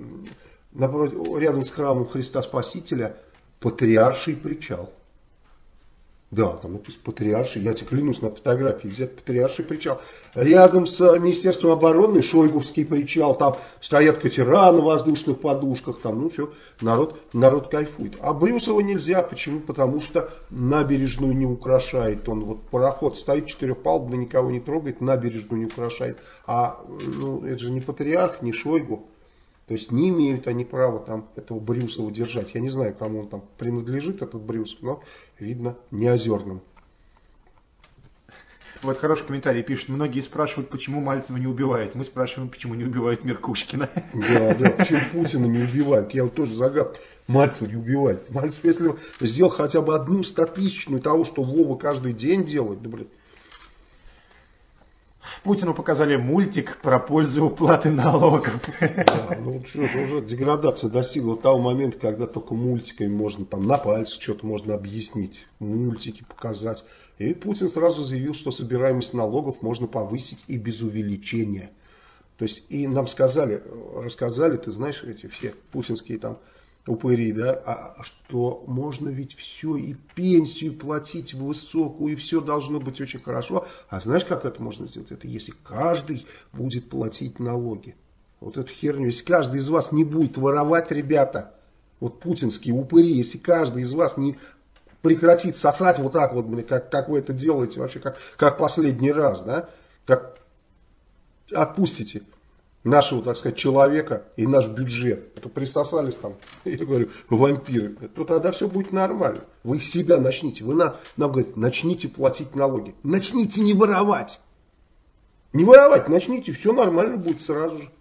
рядом с храмом Христа Спасителя патриарший причал. Да, там написано Патриарший, я тебе клянусь, на фотографии взять Патриарший причал. Рядом с Министерством обороны Шойгувский причал, там стоят катера на воздушных подушках, там, ну все, народ кайфует. А Брюсова нельзя, почему? Потому что набережную не украшает. Он вот пароход стоит четырехпалубный, никого не трогает, набережную не украшает. А ну, это же не Патриарх, не Шойгу. То есть не имеют они права там этого Брюсова держать. Я не знаю, кому он там принадлежит, этот Брюсов, но видно не Озерным. Вот хороший комментарий пишут. Многие спрашивают, почему Мальцева не убивают. Мы спрашиваем, почему не убивают Меркушкина. Да, почему Путина не убивают. Я вот тоже загадка. Мальцева не убивает. Мальцев, если сделал хотя бы 1/100-тысячную того, что Вова каждый день делает, да, блин. Путину показали мультик про пользу уплаты налогов. Да, ну вот что же, уже деградация достигла того момента, когда только мультиками можно там на пальцах что-то можно объяснить, мультики показать. И Путин сразу заявил, что собираемость налогов можно повысить и без увеличения. То есть и нам рассказали, ты знаешь, эти все путинские там упыри, да, что можно ведь все и пенсию платить высокую, и все должно быть очень хорошо. А знаешь, как это можно сделать? Это если каждый будет платить налоги. Вот эту херню, если каждый из вас не будет воровать, ребята, вот путинские упыри, если каждый из вас не прекратит сосать вот так вот, как вы это делаете вообще, как последний раз, да, как отпустите нашего, так сказать, человека и наш бюджет. То присосались там, я говорю, вампиры. То тогда все будет нормально. Вы с себя начните. Вы нам говорите, начните платить налоги. Начните не воровать. Не воровать, начните, все нормально будет сразу же.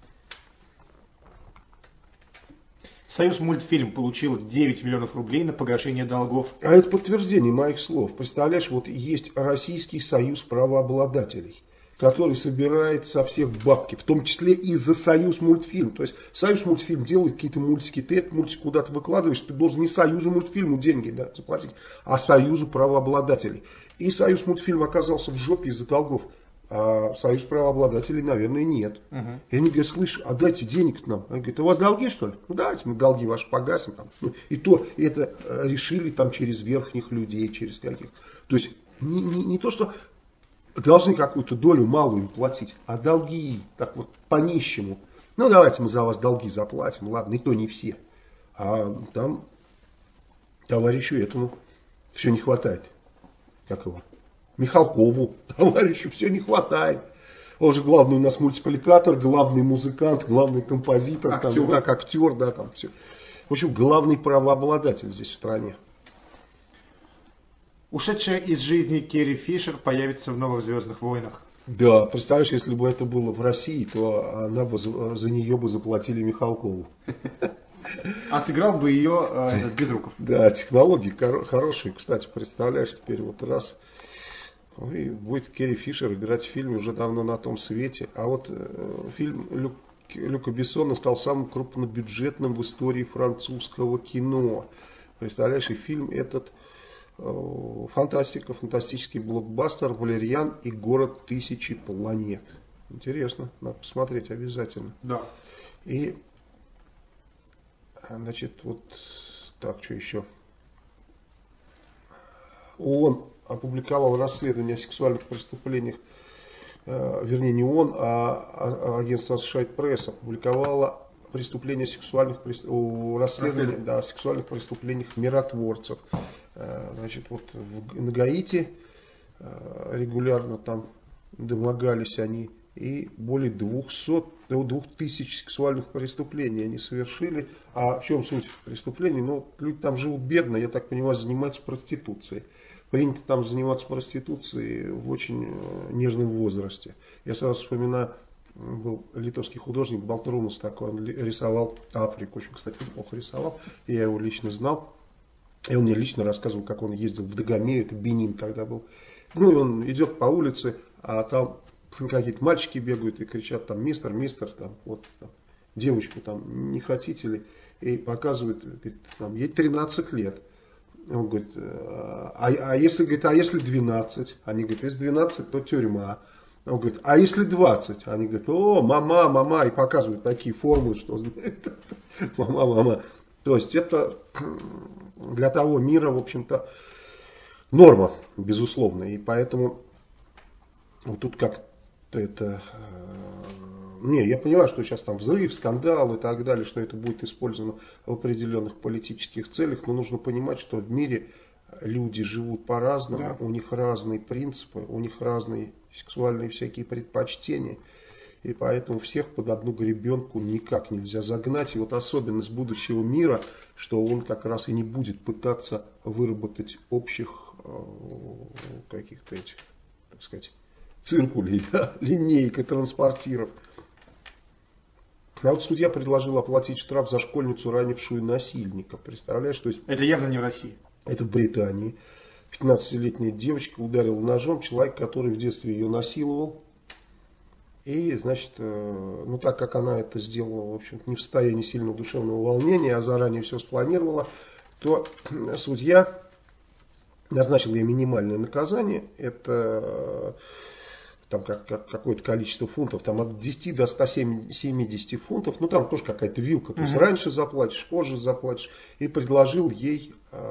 Союз мультфильм получил 9 миллионов рублей на погашение долгов. А это подтверждение моих слов. Представляешь, вот есть Российский союз правообладателей, который собирает со всех бабки, в том числе и за Союз мультфильм. То есть Союз мультфильм делает какие-то мультики, ты этот мультик куда-то выкладываешь, ты должен не Союзу мультфильму деньги заплатить, а Союзу правообладателей. И Союз мультфильм оказался в жопе из-за долгов, а Союз правообладателей, наверное, нет. И они говорят, слышь, а дайте денег нам. Они говорят, у вас долги, что ли? Ну давайте мы долги ваши погасим. Там. И то это решили там через верхних людей, через каких. То есть не то, что должны какую-то долю малую платить, а долги, так вот, по-нищему. Ну, давайте мы за вас долги заплатим. Ладно, и то не все. А там товарищу этому все не хватает. Как его? Михалкову товарищу все не хватает. Он же главный у нас мультипликатор, главный музыкант, главный композитор, актер, там, так, актер, да, там все. В общем, главный правообладатель здесь в стране. Ушедшая из жизни Керри Фишер появится в новых «Звездных войнах». Да, представляешь, если бы это было в России, то она бы за нее бы заплатили Михалкову. А сыграл бы ее Безруков. Да, технологии хорошие. Кстати, представляешь, теперь вот раз и будет Керри Фишер играть в фильме уже давно на том свете. А вот фильм Люка Бессона стал самым крупнобюджетным в истории французского кино. Представляешь, и фильм этот фантастика, фантастический блокбастер «Валериан и город тысячи планет». Интересно, надо посмотреть обязательно. Да. И, значит, вот так, что еще? ООН опубликовал расследование о сексуальных преступлениях, вернее не ООН, а агентство Associated Press опубликовало расследование о сексуальных преступлениях миротворцев. Значит, вот на Гаити регулярно там домогались они, и более 2000 сексуальных преступлений они совершили. А в чем суть преступлений? Ну, люди там живут бедно, я так понимаю, занимаются проституцией. Принято там заниматься проституцией в очень нежном возрасте. Я сразу вспоминаю, был литовский художник Балтрунас такой, он рисовал Африку, очень, кстати, неплохо рисовал, я его лично знал. И он мне лично рассказывал, как он ездил в Дагомею, это Бенин тогда был. Ну и он идет по улице, а там какие-то мальчики бегают и кричат там мистер, там, вот, там, девочку там не хотите ли? И показывает, говорит, там, ей 13 лет. Он говорит, если 12? Они говорят, если 12, то тюрьма. Он говорит, а если 20? Они говорят, о, мама, и показывают такие формулы, что мама. То есть это для того мира, в общем-то, норма, безусловно. И поэтому вот тут как-то это... Не, я понимаю, что сейчас там взрыв, скандал и так далее, что это будет использовано в определенных политических целях, но нужно понимать, что в мире люди живут по-разному, у них разные принципы, у них разные сексуальные всякие предпочтения, и поэтому всех под одну гребенку никак нельзя загнать. И вот особенность будущего мира, что он как раз и не будет пытаться выработать общих каких-то этих, так сказать, циркулей, да, линеек и транспортиров. А вот судья предложил оплатить штраф за школьницу, ранившую насильника. Представляешь, то есть... Это явно не в России. Это в Британии. 15-летняя девочка ударила ножом человека, который в детстве ее насиловал. И, значит, ну так как она это сделала, в общем-то, не в состоянии сильного душевного волнения, а заранее все спланировала, то судья назначил ей минимальное наказание. Это... там какое-то количество фунтов, там от 10 до 170 фунтов, ну там тоже какая-то вилка, то есть раньше заплатишь, позже заплатишь, и предложил ей,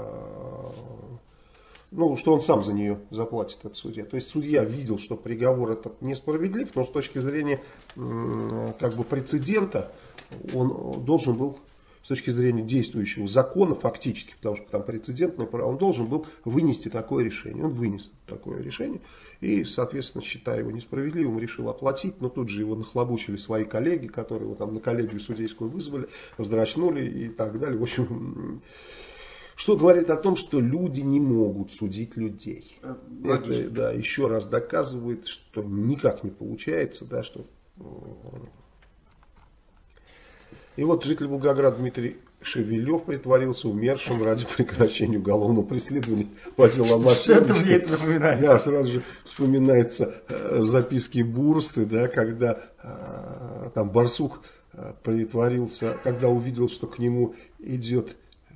ну, что он сам за нее заплатит, этот судья. То есть судья видел, что приговор этот несправедлив, но с точки зрения как бы прецедента он должен был, с точки зрения действующего закона фактически, потому что там прецедентное право, он должен был вынести такое решение. Он вынес такое решение и, соответственно, считая его несправедливым, решил оплатить, но тут же его нахлобучили свои коллеги, которые его там на коллегию судейскую вызвали, вздрачнули и так далее. В общем, что говорит о том, что люди не могут судить людей. Это, да, еще раз доказывает, что никак не получается, да, что... И вот житель Волгограда Дмитрий Шевелев притворился умершим ради прекращения уголовного преследования по делу о мошенничестве. Да, сразу же вспоминаются записки Бурсы, да, когда там барсук притворился, когда увидел, что к нему идет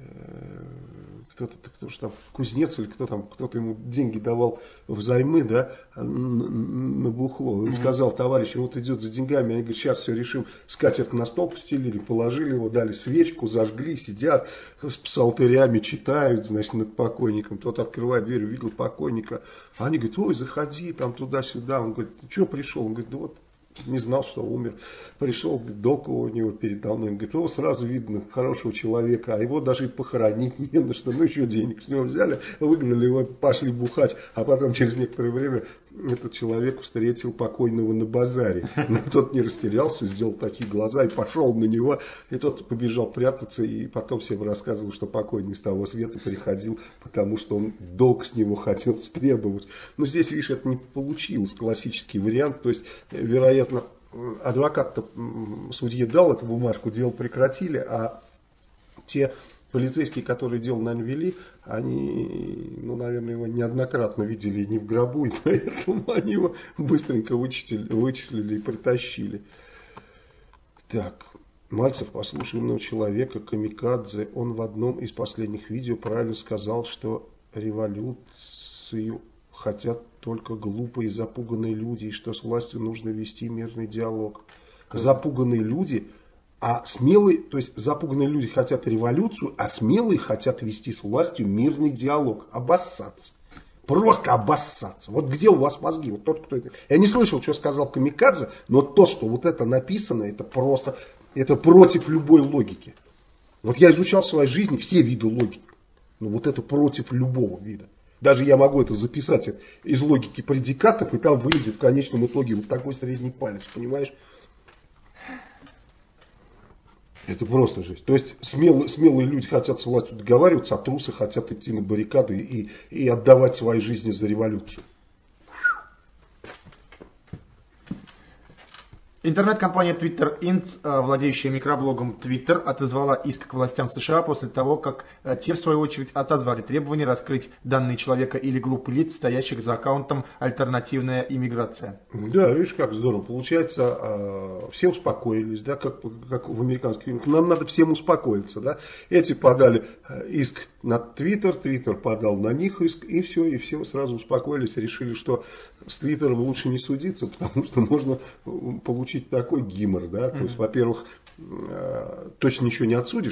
кто же там, кузнец или кто-то ему деньги давал взаймы, да, на бухло. Он сказал: товарищ, вот идет за деньгами, они говорят: сейчас все решим, скатерть на стол постелили, положили его, дали свечку, зажгли, сидят с псалтырями, читают, значит, над покойником. Тот открывает дверь, увидел покойника, а они говорят: ой, заходи там туда-сюда. Он говорит: что пришел? Он говорит: да вот не знал, что умер. Пришел, долг у него передо мной. Он говорит: о, сразу видно хорошего человека, а его даже и похоронить не на что. Ну, еще денег с него взяли, выгнали его, пошли бухать. А потом через некоторое время этот человек встретил покойного на базаре. Но тот не растерялся, сделал такие глаза и пошел на него. И тот побежал прятаться, и потом всем рассказывал, что покойный с того света приходил, потому что он долг с него хотел стребовать. Но здесь, видишь, это не получилось, классический вариант. То есть, вероятно, адвокат-то судье дал эту бумажку, дело прекратили, а те полицейские, которые дело, наверное, вели, они, ну, наверное, его неоднократно видели не в гробу, и поэтому они его быстренько вычислили и притащили. Так, Мальцев, послушай умного человека, камикадзе, он в одном из последних видео правильно сказал, что революцию хотят только глупые и запуганные люди, и что с властью нужно вести мирный диалог. Запуганные люди, а смелые, то есть запуганные люди хотят революцию, а смелые хотят вести с властью мирный диалог. Обоссаться. Просто обоссаться. Вот где у вас мозги? Вот тот, кто это... Я не слышал, что сказал камикадзе, но то, что вот это написано, это просто, это против любой логики. Вот я изучал в своей жизни все виды логики. Но вот это против любого вида. Даже я могу это записать из логики предикатов, и там вылезет в конечном итоге вот такой средний палец, понимаешь? Это просто жесть. То есть смелые люди хотят с властью договариваться, а трусы хотят идти на баррикады и отдавать свои жизни за революцию. Интернет-компания Twitter Inc., владеющая микроблогом Twitter, отозвала иск к властям США после того, как те, в свою очередь, отозвали требование раскрыть данные человека или группы лиц, стоящих за аккаунтом «Альтернативная иммиграция». Да, видишь, как здорово. Получается, все успокоились, да, как в американских фильмах. Нам надо всем успокоиться. Да. Эти подали иск на Twitter, Twitter подал на них иск, и все сразу успокоились, решили, что с Твиттером лучше не судиться, потому что можно получить такой гимор, да, то есть, во-первых, точно ничего не отсудишь,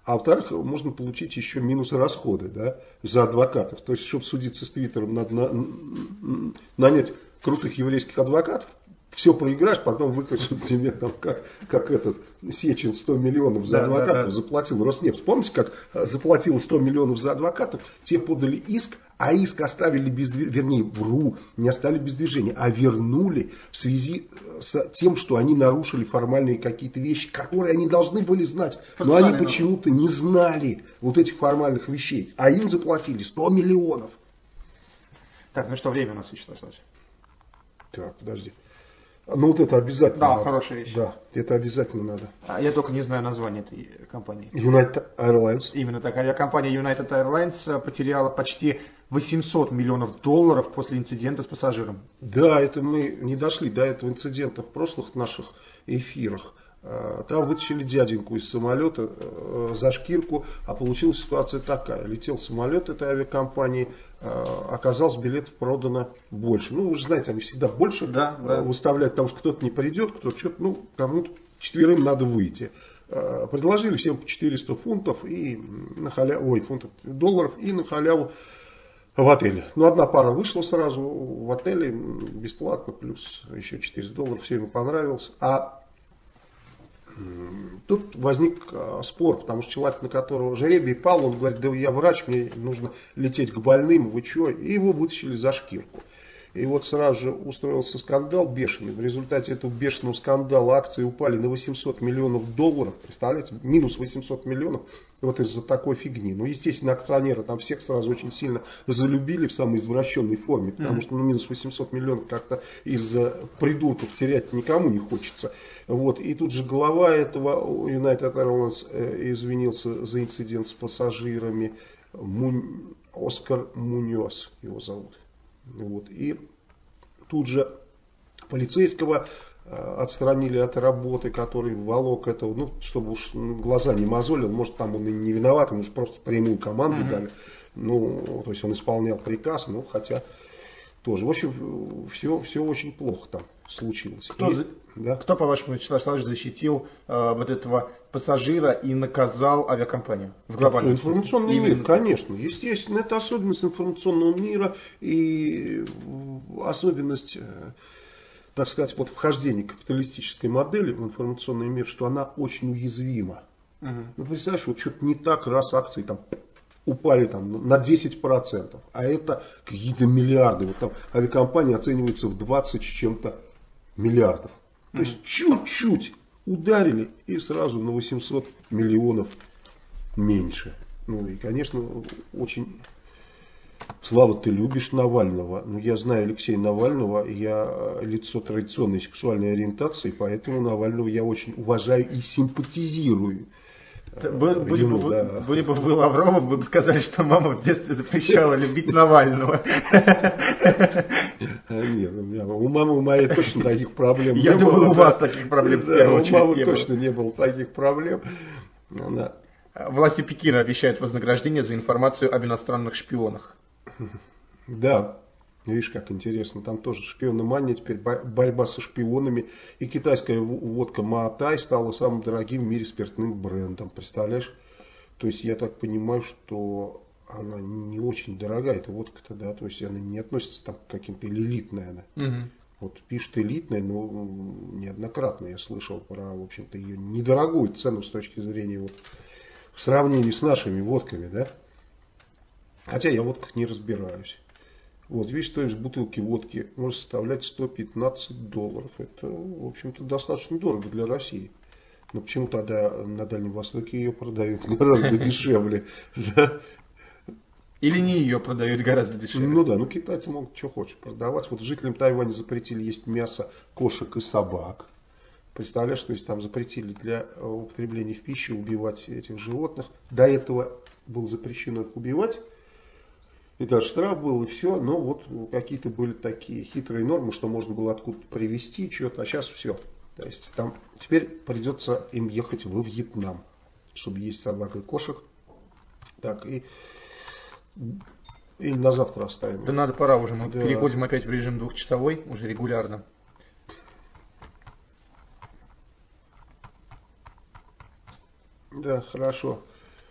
А во-вторых, можно получить еще минус расходы, да, за адвокатов. То есть, чтобы судиться с Твиттером, надо нанять крутых еврейских адвокатов. Все проиграешь, потом выкатят тебе там, как этот Сечин 100 миллионов за адвокатов заплатил Роснефть. Помните, как заплатил 100 миллионов за адвокатов? Те подали иск, а иск оставили без движения, вернее, не оставили без движения, а вернули в связи с тем, что они нарушили формальные какие-то вещи, которые они должны были знать. Но они почему-то не знали вот этих формальных вещей. А им заплатили 100 миллионов. Так, ну что, время у нас еще осталось. Так, подожди. Ну вот это обязательно. Да, надо. Хорошая вещь. Да, это обязательно надо. Я только не знаю название этой компании. United Airlines. Именно так. Авиакомпания United Airlines потеряла почти $800 миллионов после инцидента с пассажиром. Да, это мы не дошли до этого инцидента в прошлых наших эфирах. Там вытащили дяденьку из самолета за шкирку, а получилась ситуация такая. Летел самолет этой авиакомпании, оказалось, билетов продано больше. Ну, вы же знаете, они всегда больше выставляют, потому что кто-то не придет, кто-то что-то, ну, кому-то четверым надо выйти. Предложили всем по 400 фунтов и на халяву, долларов и на халяву в отеле. Ну, одна пара вышла сразу в отеле бесплатно, плюс еще $400, всем ему понравилось. А тут возник спор, потому что человек, на которого жребий пал, он говорит: да я врач, мне нужно лететь к больным, вы что? И его вытащили за шкирку. И вот сразу же устроился скандал бешеный. В результате этого бешеного скандала акции упали на $800 миллионов. Представляете, минус 800 миллионов вот из-за такой фигни. Ну, естественно, акционеры там всех сразу очень сильно залюбили в самой извращенной форме, потому что минус 800 миллионов как-то из-за придурков терять никому не хочется. Вот. И тут же глава этого United Airlines извинился за инцидент с пассажирами. Оскар Муньос его зовут. Вот. И тут же полицейского отстранили от работы, который волок этого, ну, чтобы уж глаза не мозолил, может, там он и не виноват, ему просто прямую команду дали. Ну, то есть он исполнял приказ, ну, хотя тоже. В общем, все очень плохо там случилось. Кто, по-вашему, Вячеслав Славович, защитил вот этого пассажира и наказал авиакомпанию в глобальном информационный мир, конечно. Естественно, это особенность информационного мира и особенность, так сказать, вот вхождения капиталистической модели в информационный мир, что она очень уязвима. Ну, представляешь, вот что-то не так, раз акции там упали там на 10%, а это какие-то миллиарды. Вот там авиакомпания оценивается в 20 с чем-то миллиардов. То есть чуть-чуть ударили и сразу на 800 миллионов меньше. Ну и, конечно, очень... Слава, ты любишь Навального. Ну, я знаю Алексея Навального, я лицо традиционной сексуальной ориентации, поэтому Навального я очень уважаю и симпатизирую. Были бы вы Лавровым, вы бы сказали, что мама в детстве запрещала любить Навального. Нет, у мамы моей точно таких проблем не было. Я думаю, у вас таких проблем в первую очередь не было. У мамы точно не было таких проблем. Власти Пекина обещают вознаграждение за информацию об иностранных шпионах. Да. Видишь, как интересно, там тоже шпиономания, теперь борьба со шпионами. И китайская водка Маатай стала самым дорогим в мире спиртным брендом. Представляешь? То есть я так понимаю, что она не очень дорогая, эта водка-то, да, то есть она не относится там к каким-то элитной она. Вот пишет элитная, но неоднократно я слышал про, в общем-то, ее недорогую цену с точки зрения вот в сравнении с нашими водками, да. Хотя я в водках не разбираюсь. Вот, видишь, стоимость бутылки водки может составлять $115. Это, в общем-то, достаточно дорого для России. Но почему тогда на Дальнем Востоке ее продают гораздо дешевле? Или не ее продают гораздо дешевле? Ну да, ну китайцы могут что хочешь продавать. Вот жителям Тайваня запретили есть мясо кошек и собак. Представляешь, то есть там запретили для употребления в пищу убивать этих животных. До этого было запрещено их убивать. И даже штраф был, и все. Но вот какие-то были такие хитрые нормы, что можно было откуда-то привезти что-то. А сейчас все. То есть там теперь придется им ехать во Вьетнам, чтобы есть собак и кошек. Так, и на завтра оставим. Да надо, пора уже. Мы переходим опять в режим двухчасовой, уже регулярно. Да, хорошо.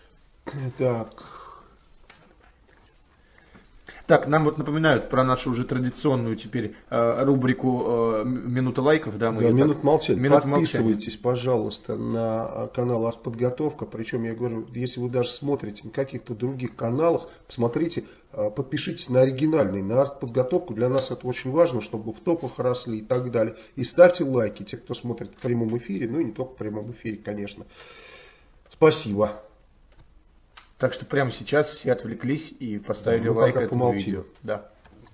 Так, нам вот напоминают про нашу уже традиционную теперь рубрику «Минута лайков». Да, минут молчания. Подписывайтесь, пожалуйста, на канал «Артподготовка». Причем, я говорю, если вы даже смотрите на каких-то других каналах, посмотрите, подпишитесь на оригинальный, на «Артподготовку». Для нас это очень важно, чтобы в топах росли и так далее. И ставьте лайки, те, кто смотрит в прямом эфире, ну и не только в прямом эфире, конечно. Спасибо. Так что прямо сейчас все отвлеклись и поставили лайк этому видео. Да.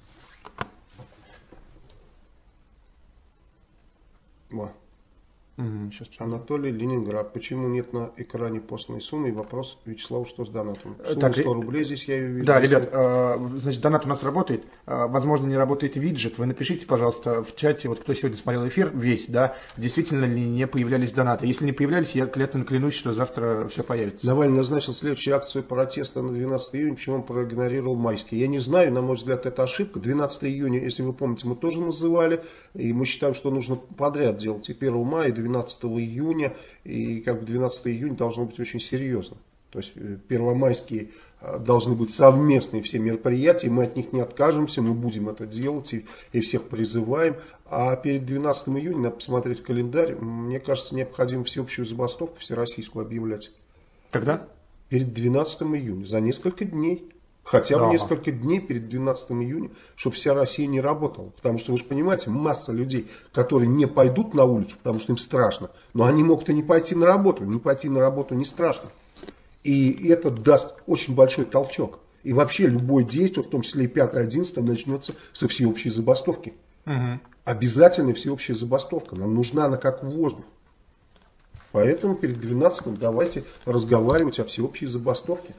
Сейчас. Анатолий, Ленинград. Почему нет на экране постной суммы? И вопрос Вячеславу, что с донатом? Сумма 100 рублей здесь я ее вижу. Да, ребят, значит, донат у нас работает. Возможно, не работает виджет. Вы напишите, пожалуйста, в чате, вот кто сегодня смотрел эфир весь, да, действительно ли не появлялись донаты. Если не появлялись, я клятвенно клянусь, что завтра все появится. Навальный назначил следующую акцию протеста на 12 июня, почему он проигнорировал майские. Я не знаю, на мой взгляд, это ошибка. 12 июня, если вы помните, мы тоже называли, и мы считаем, что нужно подряд делать и 1 мая, и 12 июня, и как бы 12 июня должно быть очень серьезно. То есть первомайские должны быть совместные все мероприятия, мы от них не откажемся, мы будем это делать и всех призываем. А перед 12 июня, надо посмотреть календарь, мне кажется, необходимо всеобщую забастовку всероссийскую объявлять. Когда? Перед 12 июня, за несколько дней. Хотя бы несколько дней перед 12 июня, чтобы вся Россия не работала. Потому что, вы же понимаете, масса людей, которые не пойдут на улицу, потому что им страшно. Но они могут и не пойти на работу. Не пойти на работу не страшно. И это даст очень большой толчок. И вообще любое действие, в том числе и 5-11, начнется со всеобщей забастовки. Обязательно всеобщая забастовка. Нам нужна она как воздух. Поэтому перед 12-м давайте разговаривать о всеобщей забастовке.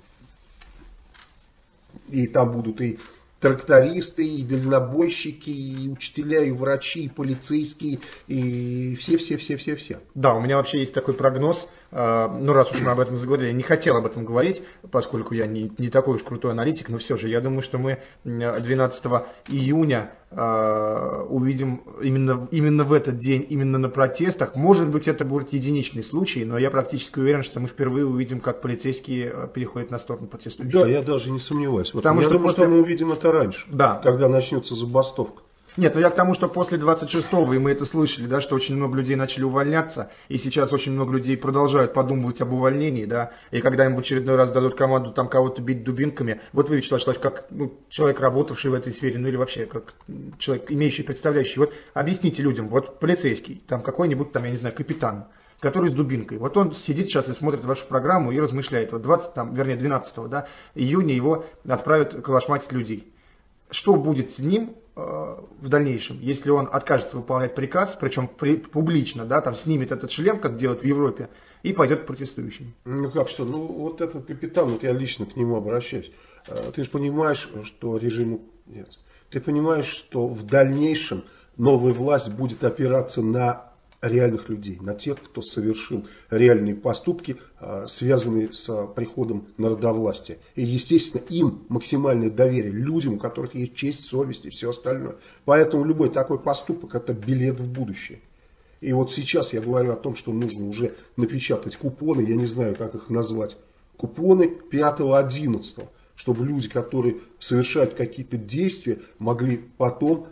И там будут и трактористы, и дальнобойщики, и учителя, и врачи, и полицейские, и все. Да, у меня вообще есть такой прогноз. Ну, раз уж мы об этом заговорили, я не хотел об этом говорить, поскольку я не такой уж крутой аналитик, но все же, я думаю, что мы 12 июня увидим именно в этот день, именно на протестах. Может быть, это будет единичный случай, но я практически уверен, что мы впервые увидим, как полицейские переходят на сторону протестующих. Да, я даже не сомневаюсь. Я думаю, что мы увидим это раньше, когда начнется забастовка. Нет, но я к тому, что после 26-го, и мы это слышали, да, что очень много людей начали увольняться, и сейчас очень много людей продолжают подумывать об увольнении, да, и когда им в очередной раз дадут команду там кого-то бить дубинками, вот вы, Вячеслав Вячеславович, как человек, работавший в этой сфере, ну или вообще как человек, имеющий, представляющий, вот объясните людям, вот полицейский, там какой-нибудь там, я не знаю, капитан, который с дубинкой, вот он сидит сейчас и смотрит вашу программу и размышляет, вот 12 июня его отправят калашматить людей. Что будет с ним в дальнейшем, если он откажется выполнять приказ, причем публично, да, там снимет этот шлем, как делают в Европе, и пойдет к протестующим? Ну как что, вот этот капитан, вот я лично к нему обращаюсь. Ты же понимаешь, что режиму нет. Ты понимаешь, что в дальнейшем новая власть будет опираться на реальных людей, на тех, кто совершил реальные поступки, связанные с приходом народовластия. И, естественно, им максимальное доверие, людям, у которых есть честь, совесть и все остальное. Поэтому любой такой поступок – это билет в будущее. И вот сейчас я говорю о том, что нужно уже напечатать купоны, я не знаю, как их назвать, купоны 5-11, чтобы люди, которые совершают какие-то действия, могли потом,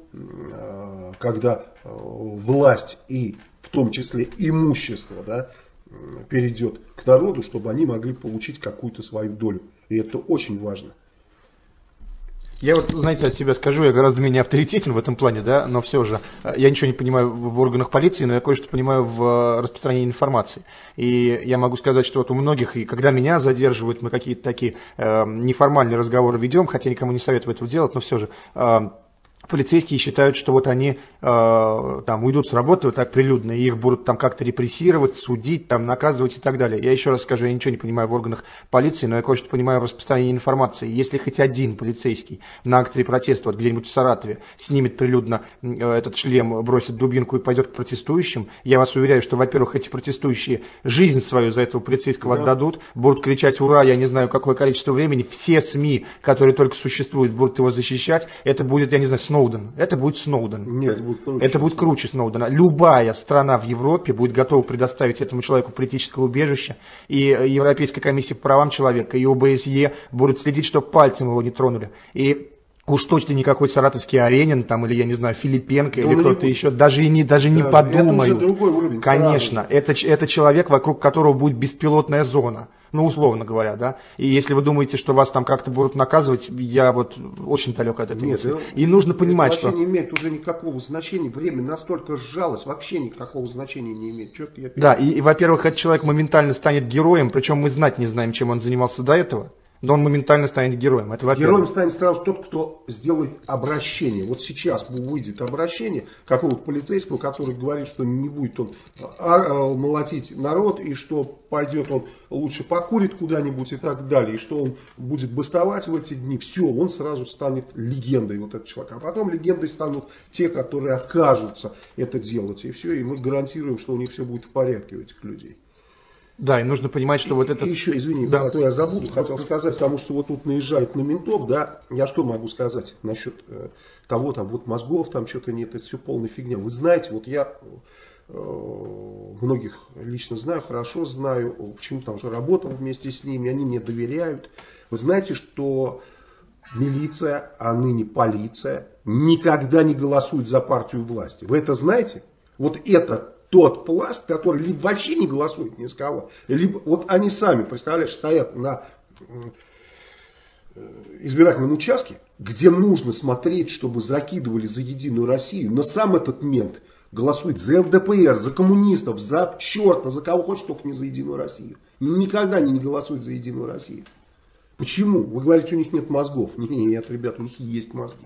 когда власть и в том числе имущество, да, перейдет к народу, чтобы они могли получить какую-то свою долю. И это очень важно. Я вот, знаете, от себя скажу, я гораздо менее авторитетен в этом плане, да, но все же, я ничего не понимаю в органах полиции, но я кое-что понимаю в распространении информации. И я могу сказать, что вот у многих, и когда меня задерживают, мы какие-то такие неформальные разговоры ведем, хотя никому не советую этого делать, но все же... Полицейские считают, что вот они там уйдут с работы вот так прилюдно, и их будут там как-то репрессировать, судить, там, наказывать и так далее. Я еще раз скажу, я ничего не понимаю в органах полиции, но я кое-что понимаю в распространении информации. Если хоть один полицейский на акции протеста вот где-нибудь в Саратове снимет прилюдно этот шлем, бросит дубинку и пойдет к протестующим, я вас уверяю, что, во-первых, эти протестующие жизнь свою за этого полицейского отдадут, будут кричать «Ура!», я не знаю какое количество времени, все СМИ, которые только существуют, будут его защищать, это будет, я не знаю, Сноуден. Это будет Сноуден. Нет, это будет круче Сноудена. Любая страна в Европе будет готова предоставить этому человеку политическое убежище. И Европейская комиссия по правам человека, и ОБСЕ будут следить, чтобы пальцем его не тронули. И уж точно никакой саратовский Аренин, там, или, я не знаю, Филипенко, или кто-то еще, даже не подумают. Это уже другой уровень. Конечно, это человек, вокруг которого будет беспилотная зона. Ну, условно говоря, да. И если вы думаете, что вас там как-то будут наказывать, я вот очень далек от этого. Нет, и нужно понимать, что... Это вообще не имеет уже никакого значения. Время настолько сжалось, вообще никакого значения не имеет. Да, и, во-первых, этот человек моментально станет героем, причем мы знать не знаем, чем он занимался до этого. Но он моментально станет героем. Это героем станет сразу тот, кто сделает обращение. Вот сейчас выйдет обращение какого-то полицейского, который говорит, что не будет он молотить народ, и что пойдет он лучше покурит куда-нибудь и так далее, и что он будет бастовать в эти дни. Все, он сразу станет легендой, вот этот человек. А потом легендой станут те, которые откажутся это делать. И все, и мы гарантируем, что у них все будет в порядке у этих людей. Да, и нужно понимать, что вот это... И еще, извини, да. А то я забуду, хотел сказать, потому что вот тут наезжают на ментов, да, я что могу сказать насчет того, там, вот мозгов, там что-то нет, это все полная фигня. Вы знаете, вот я многих лично знаю, хорошо знаю, почему там уже работал вместе с ними, они мне доверяют. Вы знаете, что милиция, а ныне полиция, никогда не голосует за партию власти. Вы это знаете? Вот это тот пласт, который либо вообще не голосует ни с кого, либо вот они сами, представляешь, стоят на избирательном участке, где нужно смотреть, чтобы закидывали за Единую Россию, но сам этот мент голосует за ЛДПР, за коммунистов, за черта, за кого хочешь, только не за Единую Россию. Никогда они не голосуют за Единую Россию. Почему? Вы говорите, у них нет мозгов. Нет, ребят, у них есть мозги.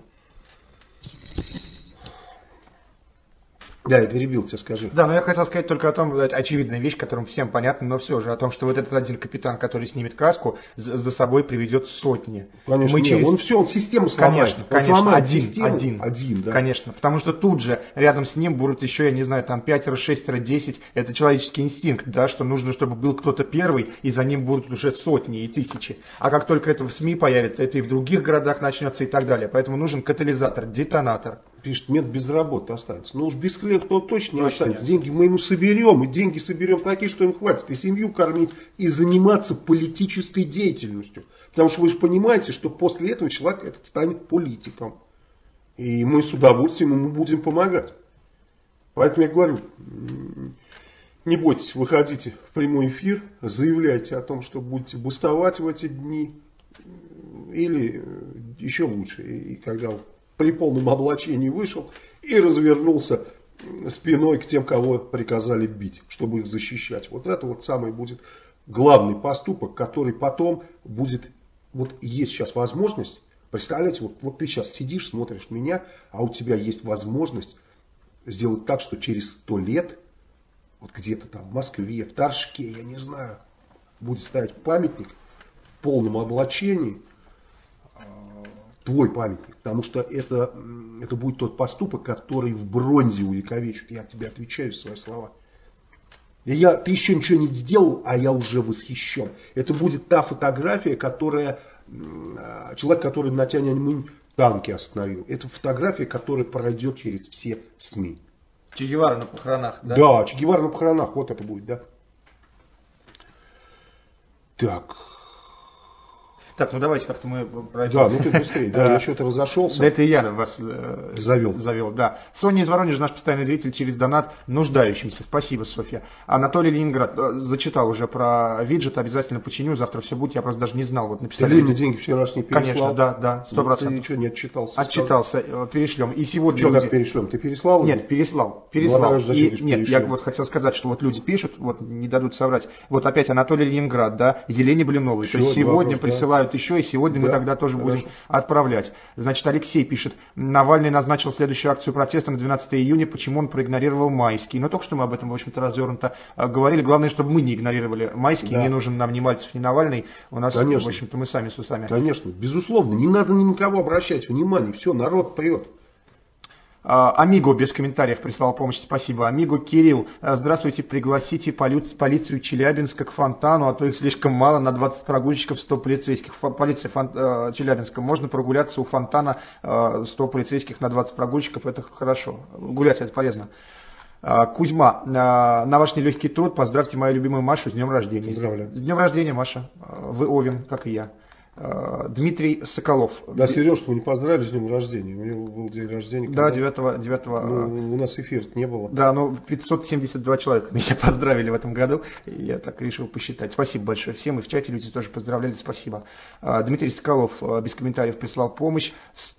Да, я перебил тебя, скажи. Да, но я хотел сказать только о том, очевидная вещь, которая всем понятна, но все же, о том, что вот этот один капитан, который снимет каску, за собой приведет сотни. Конечно, он систему сломает. Конечно, один. Да. Конечно, потому что тут же рядом с ним будут еще, я не знаю, там 5, 6, 10, это человеческий инстинкт, да, что нужно, чтобы был кто-то первый, и за ним будут уже сотни и тысячи. А как только это в СМИ появится, это и в других городах начнется и так далее. Поэтому нужен катализатор, детонатор. Пишет, мент без работы останется. Ну уж без хлеба то точно не останется. Деньги мы ему соберем, и деньги соберем такие, что им хватит и семью кормить, и заниматься политической деятельностью. Потому что вы же понимаете, что после этого человек этот станет политиком. И мы с удовольствием ему будем помогать. Поэтому я говорю, не бойтесь, выходите в прямой эфир, заявляйте о том, что будете бастовать в эти дни. Или еще лучше, и когда при полном облачении вышел и развернулся спиной к тем, кого приказали бить, чтобы их защищать. Вот это вот самый будет главный поступок, который потом будет, вот есть сейчас возможность, представляете, вот ты сейчас сидишь, смотришь меня, а у тебя есть возможность сделать так, что через 100 лет, вот где-то там в Москве, в Торжке, я не знаю, будет стоять памятник в полном облачении, твой памятник, потому что это будет тот поступок, который в бронзе увековечит. Я тебе отвечаю свои слова. Ты еще ничего не сделал, а я уже восхищен. Это будет та фотография, которая человек, который на Тяньаньмэнь танки остановил. Это фотография, которая пройдет через все СМИ. Че Гевара на похоронах, да? Да, Че Гевара на похоронах, вот это будет, да. Так, ну давайте как-то мы пройдем. Да, ну ты быстрее, да, я что-то разошелся. Да это я вас завел, да. Соня из Воронежа, наш постоянный зритель, через донат нуждающимся. Спасибо, Софья. Анатолий Ленинград, зачитал уже про виджет, обязательно починю, завтра все будет, я просто даже не знал. Вот написали. Ты деньги вчерашние переслал? Конечно, да, 100%. Ты ничего не отчитался? Отчитался, перешлем. И сегодня что люди... перешлем? Ты переслал? Нет, переслал. Нет, я вот хотел сказать, что вот люди пишут, вот не дадут соврать. Вот опять Анатолий Ленинград, да, Елене Блиновой. То есть сегодня присылают еще, и сегодня мы тогда тоже будем отправлять. Значит, Алексей пишет, Навальный назначил следующую акцию протеста на 12 июня, почему он проигнорировал майские. Но только что мы об этом, в общем-то, развернуто говорили. Главное, чтобы мы не игнорировали майские, не нужен нам ни Мальцев, ни Навальный. У нас, в общем-то, мы сами с усами. Конечно, безусловно, не надо ни на кого обращать внимание, все, народ прет. Амиго без комментариев прислал помощь, спасибо. Амиго Кирилл, здравствуйте, пригласите полицию Челябинска к фонтану, а то их слишком мало, на 20 прогульщиков 100 полицейских. Полиция Челябинска, можно прогуляться у фонтана 100 полицейских на 20 прогульщиков, это хорошо, гулять это полезно. Кузьма, на ваш нелегкий труд поздравьте мою любимую Машу с днем рождения. Поздравляю. С днем рождения, Маша, вы Овен, как и я. Дмитрий Соколов. Да, Сереж, мы не поздравили с днем рождения. У него был день рождения. Да, 9. Ну, у нас эфира не было. Да, но 572 человека меня поздравили в этом году. И я так решил посчитать. Спасибо большое всем. И в чате люди тоже поздравляли. Спасибо. Дмитрий Соколов без комментариев прислал помощь.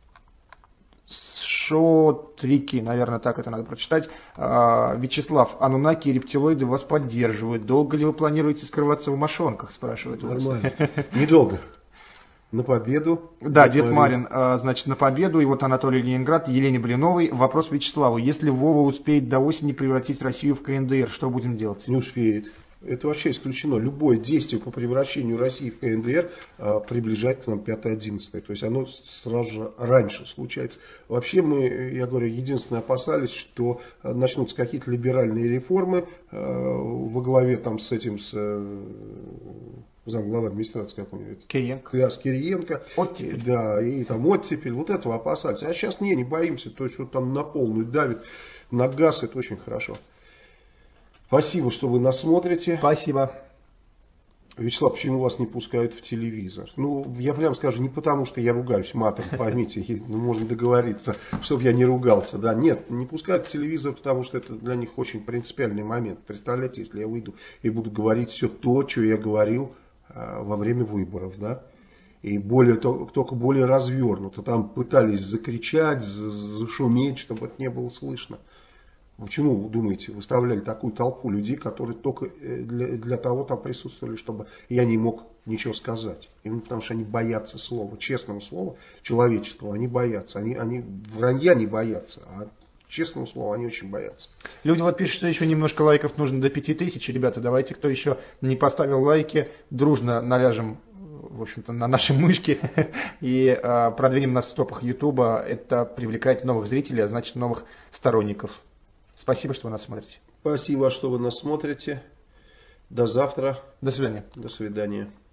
Шотрики, наверное, так это надо прочитать. Вячеслав, анунаки и рептилоиды вас поддерживают. Долго ли вы планируете скрываться в мошонках, спрашивает вас. Нормально. Недолго. На победу. Да, Дед Марин, значит, на победу. И вот Анатолий Ленинград, Елене Блиновой. Вопрос Вячеславу. Если Вова успеет до осени превратить Россию в КНДР, что будем делать? Не успеет. Это вообще исключено. Любое действие по превращению России в КНДР приближает к нам 5-11. То есть оно сразу же раньше случается. Вообще мы, я говорю, единственное опасались, что начнутся какие-то либеральные реформы во главе там с этим, замглавы администрации, как у него это? Кириенко. Да, с Кириенко. Оттепель. Да, и там оттепель. Вот этого опасались. А сейчас не боимся. То есть вот там на полную давит, на газ, это очень хорошо. Спасибо, что вы нас смотрите. Спасибо. Вячеслав, почему вас не пускают в телевизор? Ну, я прям скажу, не потому, что я ругаюсь матом, поймите, можно договориться, чтобы я не ругался. Да, нет, не пускают в телевизор, потому что это для них очень принципиальный момент. Представляете, если я выйду и буду говорить все то, что я говорил во время выборов, да? И только более развернуто. Там пытались закричать, зашуметь, чтобы это не было слышно. Почему, вы думаете, выставляли такую толпу людей, которые только для того там присутствовали, чтобы я не мог ничего сказать? Именно потому что они боятся слова, честного слова, человеческого, они боятся. Они вранья не боятся, а честного слова они очень боятся. Люди вот пишут, что еще немножко лайков нужно до 5000. Ребята, давайте, кто еще не поставил лайки, дружно наляжем, в общем-то, на наши мышки и продвинем нас в топах Ютуба. Это привлекает новых зрителей, а значит новых сторонников. Спасибо, что вы нас смотрите. Спасибо, что вы нас смотрите. До завтра. До свидания. До свидания.